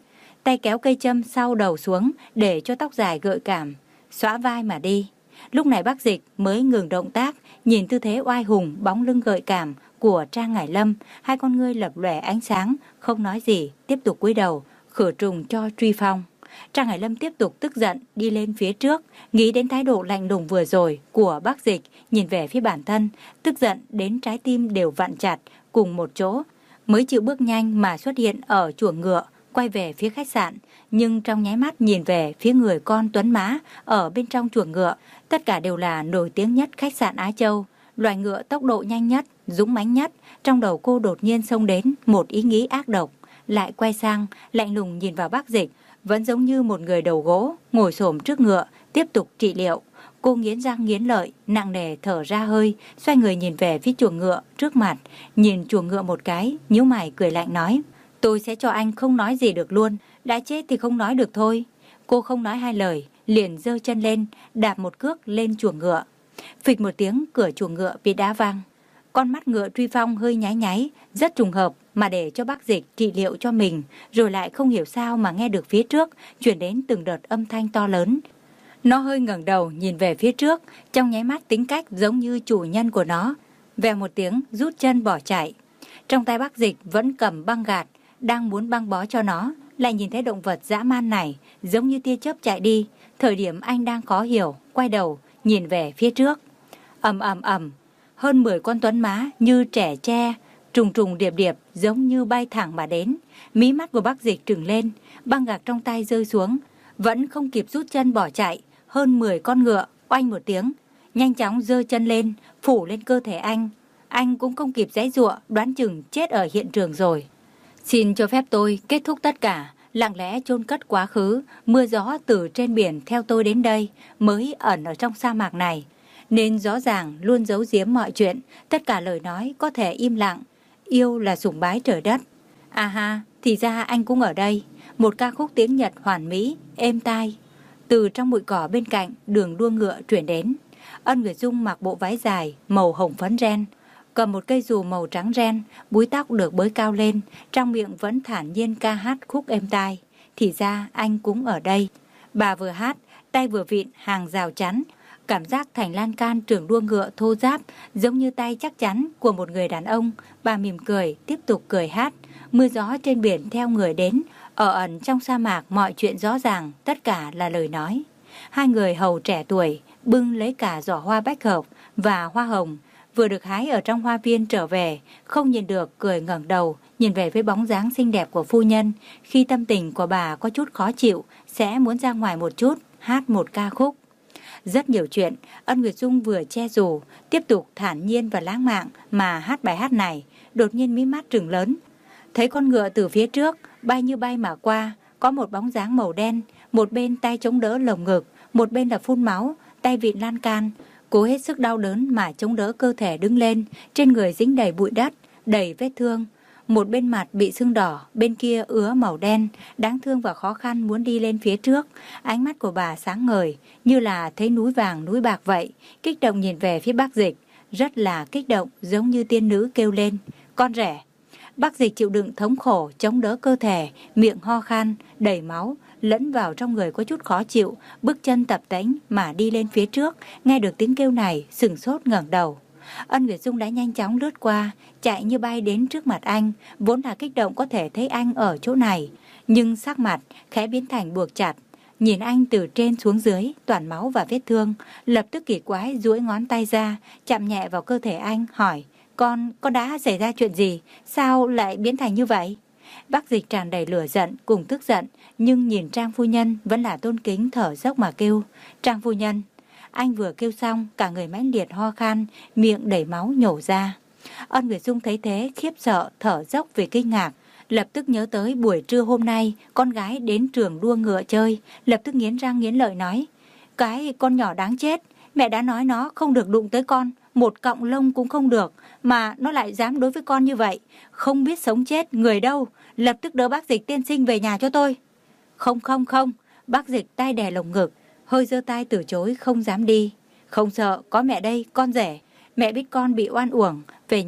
tay kéo cây châm sau đầu xuống để cho tóc dài gợi cảm, xõa vai mà đi. Lúc này bác Dịch mới ngừng động tác, nhìn tư thế oai hùng, bóng lưng gợi cảm của Trang Ngải Lâm, hai con ngươi lập lòe ánh sáng, không nói gì, tiếp tục cúi đầu, khử trùng cho Truy Phong. Trang Ngải Lâm tiếp tục tức giận đi lên phía trước, nghĩ đến thái độ lạnh lùng vừa rồi của bác Dịch, nhìn về phía bản thân, tức giận đến trái tim đều vặn chặt cùng một chỗ, mới chịu bước nhanh mà xuất hiện ở chuồng ngựa, quay về phía khách sạn, nhưng trong nháy mắt nhìn về phía người con tuấn má ở bên trong chuồng ngựa, tất cả đều là nổi tiếng nhất khách sạn Á Châu, loài ngựa tốc độ nhanh nhất, dũng mãnh nhất. Trong đầu cô đột nhiên xông đến một ý nghĩ ác độc, lại quay sang lạnh lùng nhìn vào bác Dịch, vẫn giống như một người đầu gỗ ngồi xổm trước ngựa tiếp tục trị liệu. Cô nghiến răng nghiến lợi, nặng nề thở ra hơi, xoay người nhìn về phía chuồng ngựa trước mặt, nhìn chuồng ngựa một cái, nhíu mày cười lạnh nói: tôi sẽ cho anh không nói gì được luôn, đã chết thì không nói được thôi. Cô không nói hai lời, liền giơ chân lên, đạp một cước lên chuồng ngựa. Phịch một tiếng, cửa chuồng ngựa bị đá văng. Con mắt ngựa Truy Phong hơi nháy nháy, rất trùng hợp mà để cho bác Dịch trị liệu cho mình, rồi lại không hiểu sao mà nghe được phía trước chuyển đến từng đợt âm thanh to lớn. Nó hơi ngẩng đầu nhìn về phía trước, trong nháy mắt tính cách giống như chủ nhân của nó, vèo một tiếng rút chân bỏ chạy. Trong tay bác Dịch vẫn cầm băng gạt, đang muốn băng bó cho nó, lại nhìn thấy động vật dã man này giống như tia chớp chạy đi. Thời điểm anh đang khó hiểu, quay đầu nhìn về phía trước. Ầm ầm ầm, hơn mười con tuấn má như trẻ tre, trùng trùng điệp điệp giống như bay thẳng mà đến. Mí mắt của bác Dịch trừng lên, băng gạc trong tay rơi xuống, vẫn không kịp rút chân bỏ chạy. Hơn mười con ngựa oanh một tiếng, nhanh chóng giơ chân lên, phủ lên cơ thể anh. Anh cũng không kịp giãy giụa, đoán chừng chết ở hiện trường rồi. Xin cho phép tôi kết thúc tất cả, lặng lẽ chôn cất quá khứ. Mưa gió từ trên biển theo tôi đến đây, mới ẩn ở trong sa mạc này, nên rõ ràng luôn giấu giếm mọi chuyện. Tất cả lời nói có thể im lặng. Yêu là sùng bái trời đất. À ha, thì ra anh cũng ở đây. Một ca khúc tiếng Nhật hoàn mỹ, êm tai, từ trong bụi cỏ bên cạnh đường đua ngựa truyền đến. Ân Nguyệt Dung mặc bộ váy dài màu hồng phấn ren, cầm một cây dù màu trắng ren, búi tóc được bới cao lên, trong miệng vẫn thản nhiên ca hát khúc êm tai. Thì ra anh cũng ở đây. Bà vừa hát, tay vừa vịn hàng rào chắn, cảm giác thành lan can trường đua ngựa thô ráp, giống như tay chắc chắn của một người đàn ông. Bà mỉm cười, tiếp tục cười hát. Mưa gió trên biển theo người đến, ở ẩn trong sa mạc mọi chuyện rõ ràng, tất cả là lời nói. Hai người hầu trẻ tuổi bưng lấy cả giỏ hoa bách hợp và hoa hồng vừa được hái ở trong hoa viên trở về, không nhìn được cười ngẩng đầu nhìn về với bóng dáng xinh đẹp của phu nhân. Khi tâm tình của bà có chút khó chịu, sẽ muốn ra ngoài một chút, hát một ca khúc. Rất nhiều chuyện, Ân Nguyệt Dung vừa che dù, tiếp tục thản nhiên và lãng mạn mà hát bài hát này. Đột nhiên mí mắt trừng lớn, thấy con ngựa từ phía trước bay như bay mà qua, có một bóng dáng màu đen, một bên tay chống đỡ lồng ngực, một bên là phun máu, tay vịn lan can, cố hết sức đau đớn mà chống đỡ cơ thể đứng lên. Trên người dính đầy bụi đất, đầy vết thương, một bên mặt bị sưng đỏ, bên kia ứa màu đen, đáng thương và khó khăn muốn đi lên phía trước. Ánh mắt của bà sáng ngời, như là thấy núi vàng núi bạc vậy, kích động nhìn về phía bác Dịch, rất là kích động, giống như tiên nữ kêu lên: con rẻ. Bác Dịch chịu đựng thống khổ, chống đỡ cơ thể, miệng ho khan, đầy máu, lẫn vào trong người có chút khó chịu, bước chân tập tễnh mà đi lên phía trước. Nghe được tiếng kêu này, sừng sốt ngẩng đầu. Ân Nguyệt Dung đã nhanh chóng lướt qua, chạy như bay đến trước mặt anh, vốn là kích động có thể thấy anh ở chỗ này, nhưng sắc mặt khẽ biến thành buộc chặt, nhìn anh từ trên xuống dưới, toàn máu và vết thương, lập tức kỳ quái duỗi ngón tay ra, chạm nhẹ vào cơ thể anh, hỏi: Con, con đã xảy ra chuyện gì? Sao lại biến thành như vậy? Bác Dịch tràn đầy lửa giận cùng tức giận, nhưng nhìn Trang phu nhân vẫn là tôn kính, thở dốc mà kêu: Trang phu nhân. Anh vừa kêu xong, cả người mãnh liệt ho khan, miệng đầy máu nhổ ra. Ân Nguyệt Dung thấy thế, khiếp sợ, thở dốc vì kinh ngạc, lập tức nhớ tới buổi trưa hôm nay con gái đến trường đua ngựa chơi, lập tức nghiến răng nghiến lợi nói: Cái con nhỏ đáng chết, mẹ đã nói nó không được đụng tới con, một cọng lông cũng không được, mà nó lại dám đối với con như vậy, không biết sống chết, người đâu, lập tức đỡ bác Dịch tiên sinh về nhà cho tôi. Không không không, bác Dịch tay đè lồng ngực, hơi giơ tay từ chối, không dám đi. Không sợ, có mẹ đây, con rể, mẹ biết con bị oan uổng, về nhà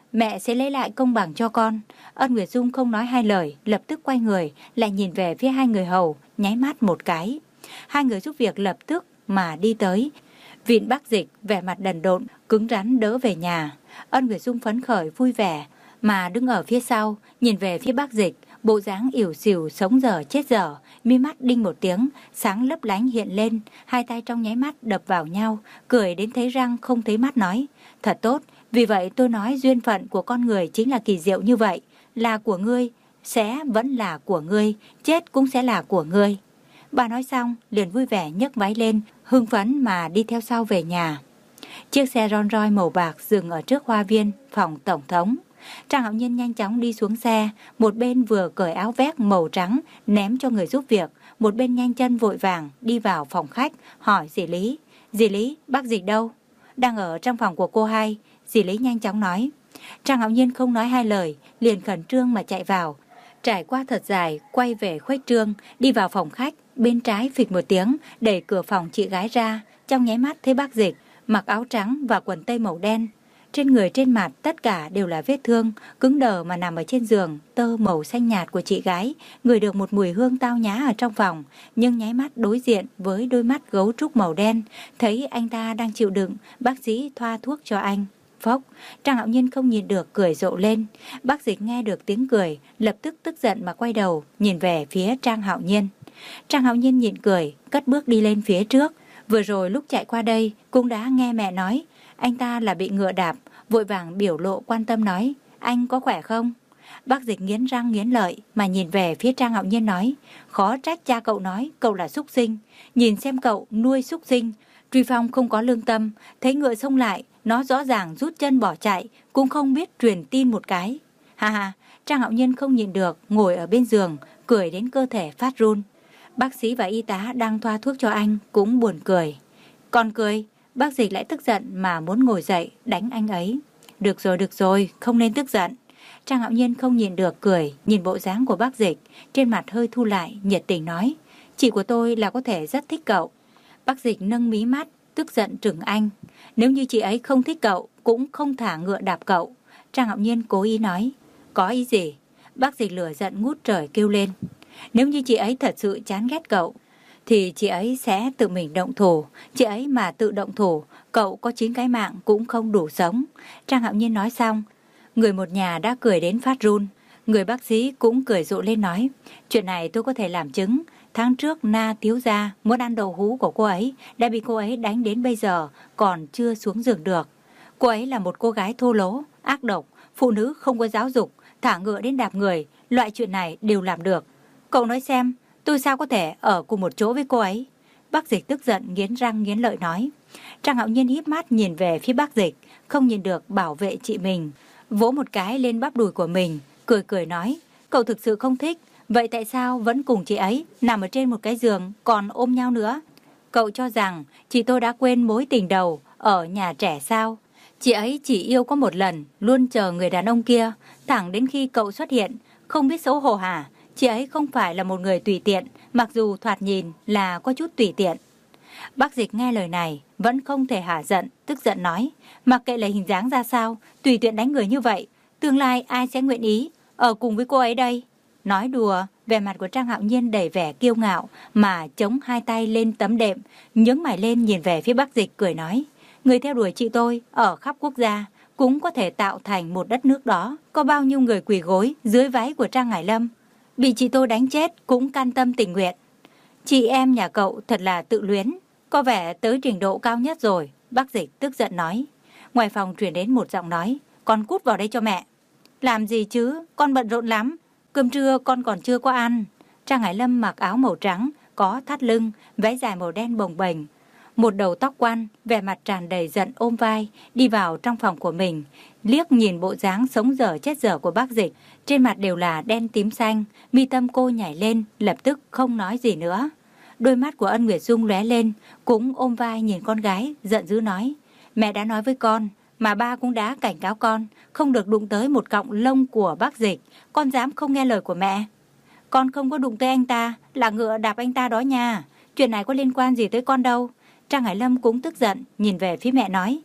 Mẹ sẽ lấy lại công bằng cho con. Ân Nguyệt Dung không nói hai lời, lập tức quay người, lại nhìn về phía hai người hầu, nháy mắt một cái. Hai người giúp việc lập tức mà đi tới. Vịn Bắc Dịch vẻ mặt đần độn, cứng rắn đỡ về nhà. Ân Nguyệt Dung phấn khởi vui vẻ, mà đứng ở phía sau, nhìn về phía Bắc Dịch, bộ dáng ỉu xìu sống dở chết dở, mi mắt đinh một tiếng, sáng lấp lánh hiện lên, hai tay trong nháy mắt đập vào nhau, cười đến thấy răng không thấy mắt nói, thật tốt, vì vậy tôi nói duyên phận của con người chính là kỳ diệu như vậy, là của ngươi, sẽ vẫn là của ngươi, chết cũng sẽ là của ngươi. Bà nói xong, liền vui vẻ nhấc váy lên, hưng phấn mà đi theo sau về nhà. Chiếc xe Rolls Royce màu bạc dừng ở trước hoa viên, phòng tổng thống. Trang Hạo Nhiên nhanh chóng đi xuống xe, một bên vừa cởi áo vest màu trắng ném cho người giúp việc, một bên nhanh chân vội vàng đi vào phòng khách, hỏi dì Lý. Dì Lý, bác Dịch đâu? Đang ở trong phòng của cô hai, dì Lý nhanh chóng nói. Trang Hạo Nhiên không nói hai lời, liền khẩn trương mà chạy vào. Trải qua thật dài, quay về khuếch trương, đi vào phòng khách, bên trái phịch một tiếng, đẩy cửa phòng chị gái ra, trong nháy mắt thấy bác Dịch, mặc áo trắng và quần tây màu đen. Trên người trên mặt tất cả đều là vết thương, cứng đờ mà nằm ở trên giường, tơ màu xanh nhạt của chị gái, ngửi được một mùi hương tao nhã ở trong phòng, nhưng nháy mắt đối diện với đôi mắt gấu trúc màu đen, thấy anh ta đang chịu đựng, bác sĩ thoa thuốc cho anh. Phốc, Trang Hạo Nhiên không nhìn được cười rộ lên. Bác Dịch nghe được tiếng cười, lập tức tức giận mà quay đầu, nhìn về phía Trang Hạo Nhiên. Trang Hạo Nhiên nhịn cười, cất bước đi lên phía trước. Vừa rồi lúc chạy qua đây, cũng đã nghe mẹ nói, anh ta là bị ngựa đạp, vội vàng biểu lộ quan tâm nói, anh có khỏe không? Bác Dịch nghiến răng nghiến lợi mà nhìn về phía Trang Hạo Nhiên nói, khó trách cha cậu nói cậu là súc sinh, nhìn xem cậu nuôi súc sinh. Truy Phong không có lương tâm, thấy ngựa xông lại, nó rõ ràng rút chân bỏ chạy, cũng không biết truyền tin một cái. Ha ha, Trang Hạo Nhiên không nhịn được, ngồi ở bên giường, cười đến cơ thể phát run. Bác sĩ và y tá đang thoa thuốc cho anh, cũng buồn cười. Còn cười, bác Dịch lại tức giận mà muốn ngồi dậy, đánh anh ấy. Được rồi, được rồi, không nên tức giận. Trang Hạo Nhiên không nhìn được cười, nhìn bộ dáng của bác Dịch, trên mặt hơi thu lại, nhiệt tình nói, chị của tôi là có thể rất thích cậu. Bác Dịch nâng mí mắt, tức giận trừng anh. Nếu như chị ấy không thích cậu, cũng không thả ngựa đạp cậu. Trang Hạo Nhiên cố ý nói, có ý gì? Bác Dịch lửa giận ngút trời kêu lên. Nếu như chị ấy thật sự chán ghét cậu, thì chị ấy sẽ tự mình động thủ. Chị ấy mà tự động thủ, cậu có chín cái mạng cũng không đủ sống. Trang Hạo Nhiên nói xong, người một nhà đã cười đến phát run. Người bác sĩ cũng cười rộ lên nói, chuyện này tôi có thể làm chứng. Tháng trước Na Tiếu Gia muốn ăn đậu hũ của cô ấy, đã bị cô ấy đánh đến bây giờ, còn chưa xuống giường được. Cô ấy là một cô gái thô lỗ, ác độc, phụ nữ không có giáo dục, thả ngựa đến đạp người, loại chuyện này đều làm được. Cậu nói xem, tôi sao có thể ở cùng một chỗ với cô ấy? Bác Dịch tức giận nghiến răng nghiến lợi nói. Trang Hạo Nhiên híp mắt nhìn về phía bác Dịch, không nhìn được bảo vệ chị mình, vỗ một cái lên bắp đùi của mình, cười cười nói, cậu thực sự không thích, vậy tại sao vẫn cùng chị ấy nằm ở trên một cái giường còn ôm nhau nữa? Cậu cho rằng chị tôi đã quên mối tình đầu ở nhà trẻ sao? Chị ấy chỉ yêu có một lần, luôn chờ người đàn ông kia, thẳng đến khi cậu xuất hiện, không biết xấu hổ hả? Chị ấy không phải là một người tùy tiện, mặc dù thoạt nhìn là có chút tùy tiện. Bác Dịch nghe lời này, vẫn không thể hả giận, tức giận nói, mặc kệ là hình dáng ra sao, tùy tiện đánh người như vậy, tương lai ai sẽ nguyện ý ở cùng với cô ấy đây? Nói đùa, vẻ mặt của Trang Hạo Nhiên đầy vẻ kiêu ngạo mà chống hai tay lên tấm đệm, nhướng mày lên nhìn về phía bác Dịch cười nói, người theo đuổi chị tôi ở khắp quốc gia cũng có thể tạo thành một đất nước đó, có bao nhiêu người quỳ gối dưới váy của Trang Ngải Lâm, bị chị tôi đánh chết cũng can tâm tình nguyện. Chị em nhà cậu thật là tự luyến, có vẻ tới trình độ cao nhất rồi. Bác Dịch tức giận nói. Ngoài phòng truyền đến một giọng nói, con cút vào đây cho mẹ. Làm gì chứ, con bận rộn lắm, cơm trưa con còn chưa có ăn. Trang Hải Lâm mặc áo màu trắng, có thắt lưng, váy dài màu đen bồng bềnh, một đầu tóc quăn, vẻ mặt tràn đầy giận ôm vai, đi vào trong phòng của mình, liếc nhìn bộ dáng sống dở chết dở của bác Dịch, trên mặt đều là đen tím xanh, mi tâm cô nhảy lên, lập tức không nói gì nữa. Đôi mắt của Ân Nguyệt Dung lóe lên, cũng ôm vai nhìn con gái, giận dữ nói, mẹ đã nói với con, mà ba cũng đã cảnh cáo con, không được đụng tới một cọng lông của bác Dịch, con dám không nghe lời của mẹ. Con không có đụng tới anh ta, là ngựa đạp anh ta đó nha, chuyện này có liên quan gì tới con đâu. Trang Hải Lâm cũng tức giận, nhìn về phía mẹ nói,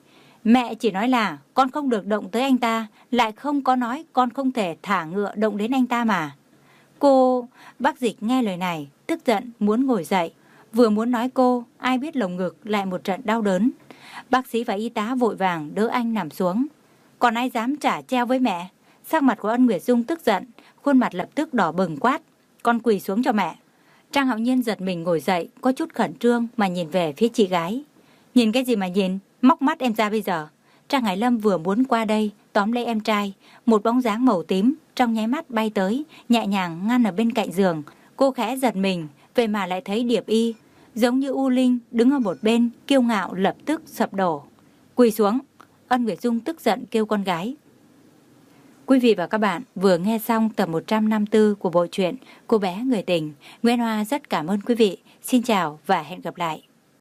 Mẹ chỉ nói là con không được động tới anh ta, lại không có nói con không thể thả ngựa động đến anh ta mà. Cô... Bác Dịch nghe lời này, tức giận muốn ngồi dậy. Vừa muốn nói cô, ai biết lồng ngực lại một trận đau đớn. Bác sĩ và y tá vội vàng đỡ anh nằm xuống. Còn ai dám trả treo với mẹ? Sắc mặt của Ân Nguyệt Dung tức giận, khuôn mặt lập tức đỏ bừng quát. Con quỳ xuống cho mẹ. Trang Hạo Nhiên giật mình ngồi dậy, có chút khẩn trương mà nhìn về phía chị gái. Nhìn cái gì mà nhìn, móc mắt em ra bây giờ. Trang Hải Lâm vừa muốn qua đây tóm lấy em trai, một bóng dáng màu tím trong nháy mắt bay tới, nhẹ nhàng ngăn ở bên cạnh giường. Cô khẽ giật mình, vậy mà lại thấy Điệp Y giống như U Linh đứng ở một bên, kiêu ngạo lập tức sập đổ. Quỳ xuống. Ân Nguyệt Dung tức giận kêu con gái. Quý vị và các bạn vừa nghe xong tập một trăm năm mươi tư của bộ truyện Cô bé người tình. Nguyễn Hoa rất cảm ơn quý vị. Xin chào và hẹn gặp lại.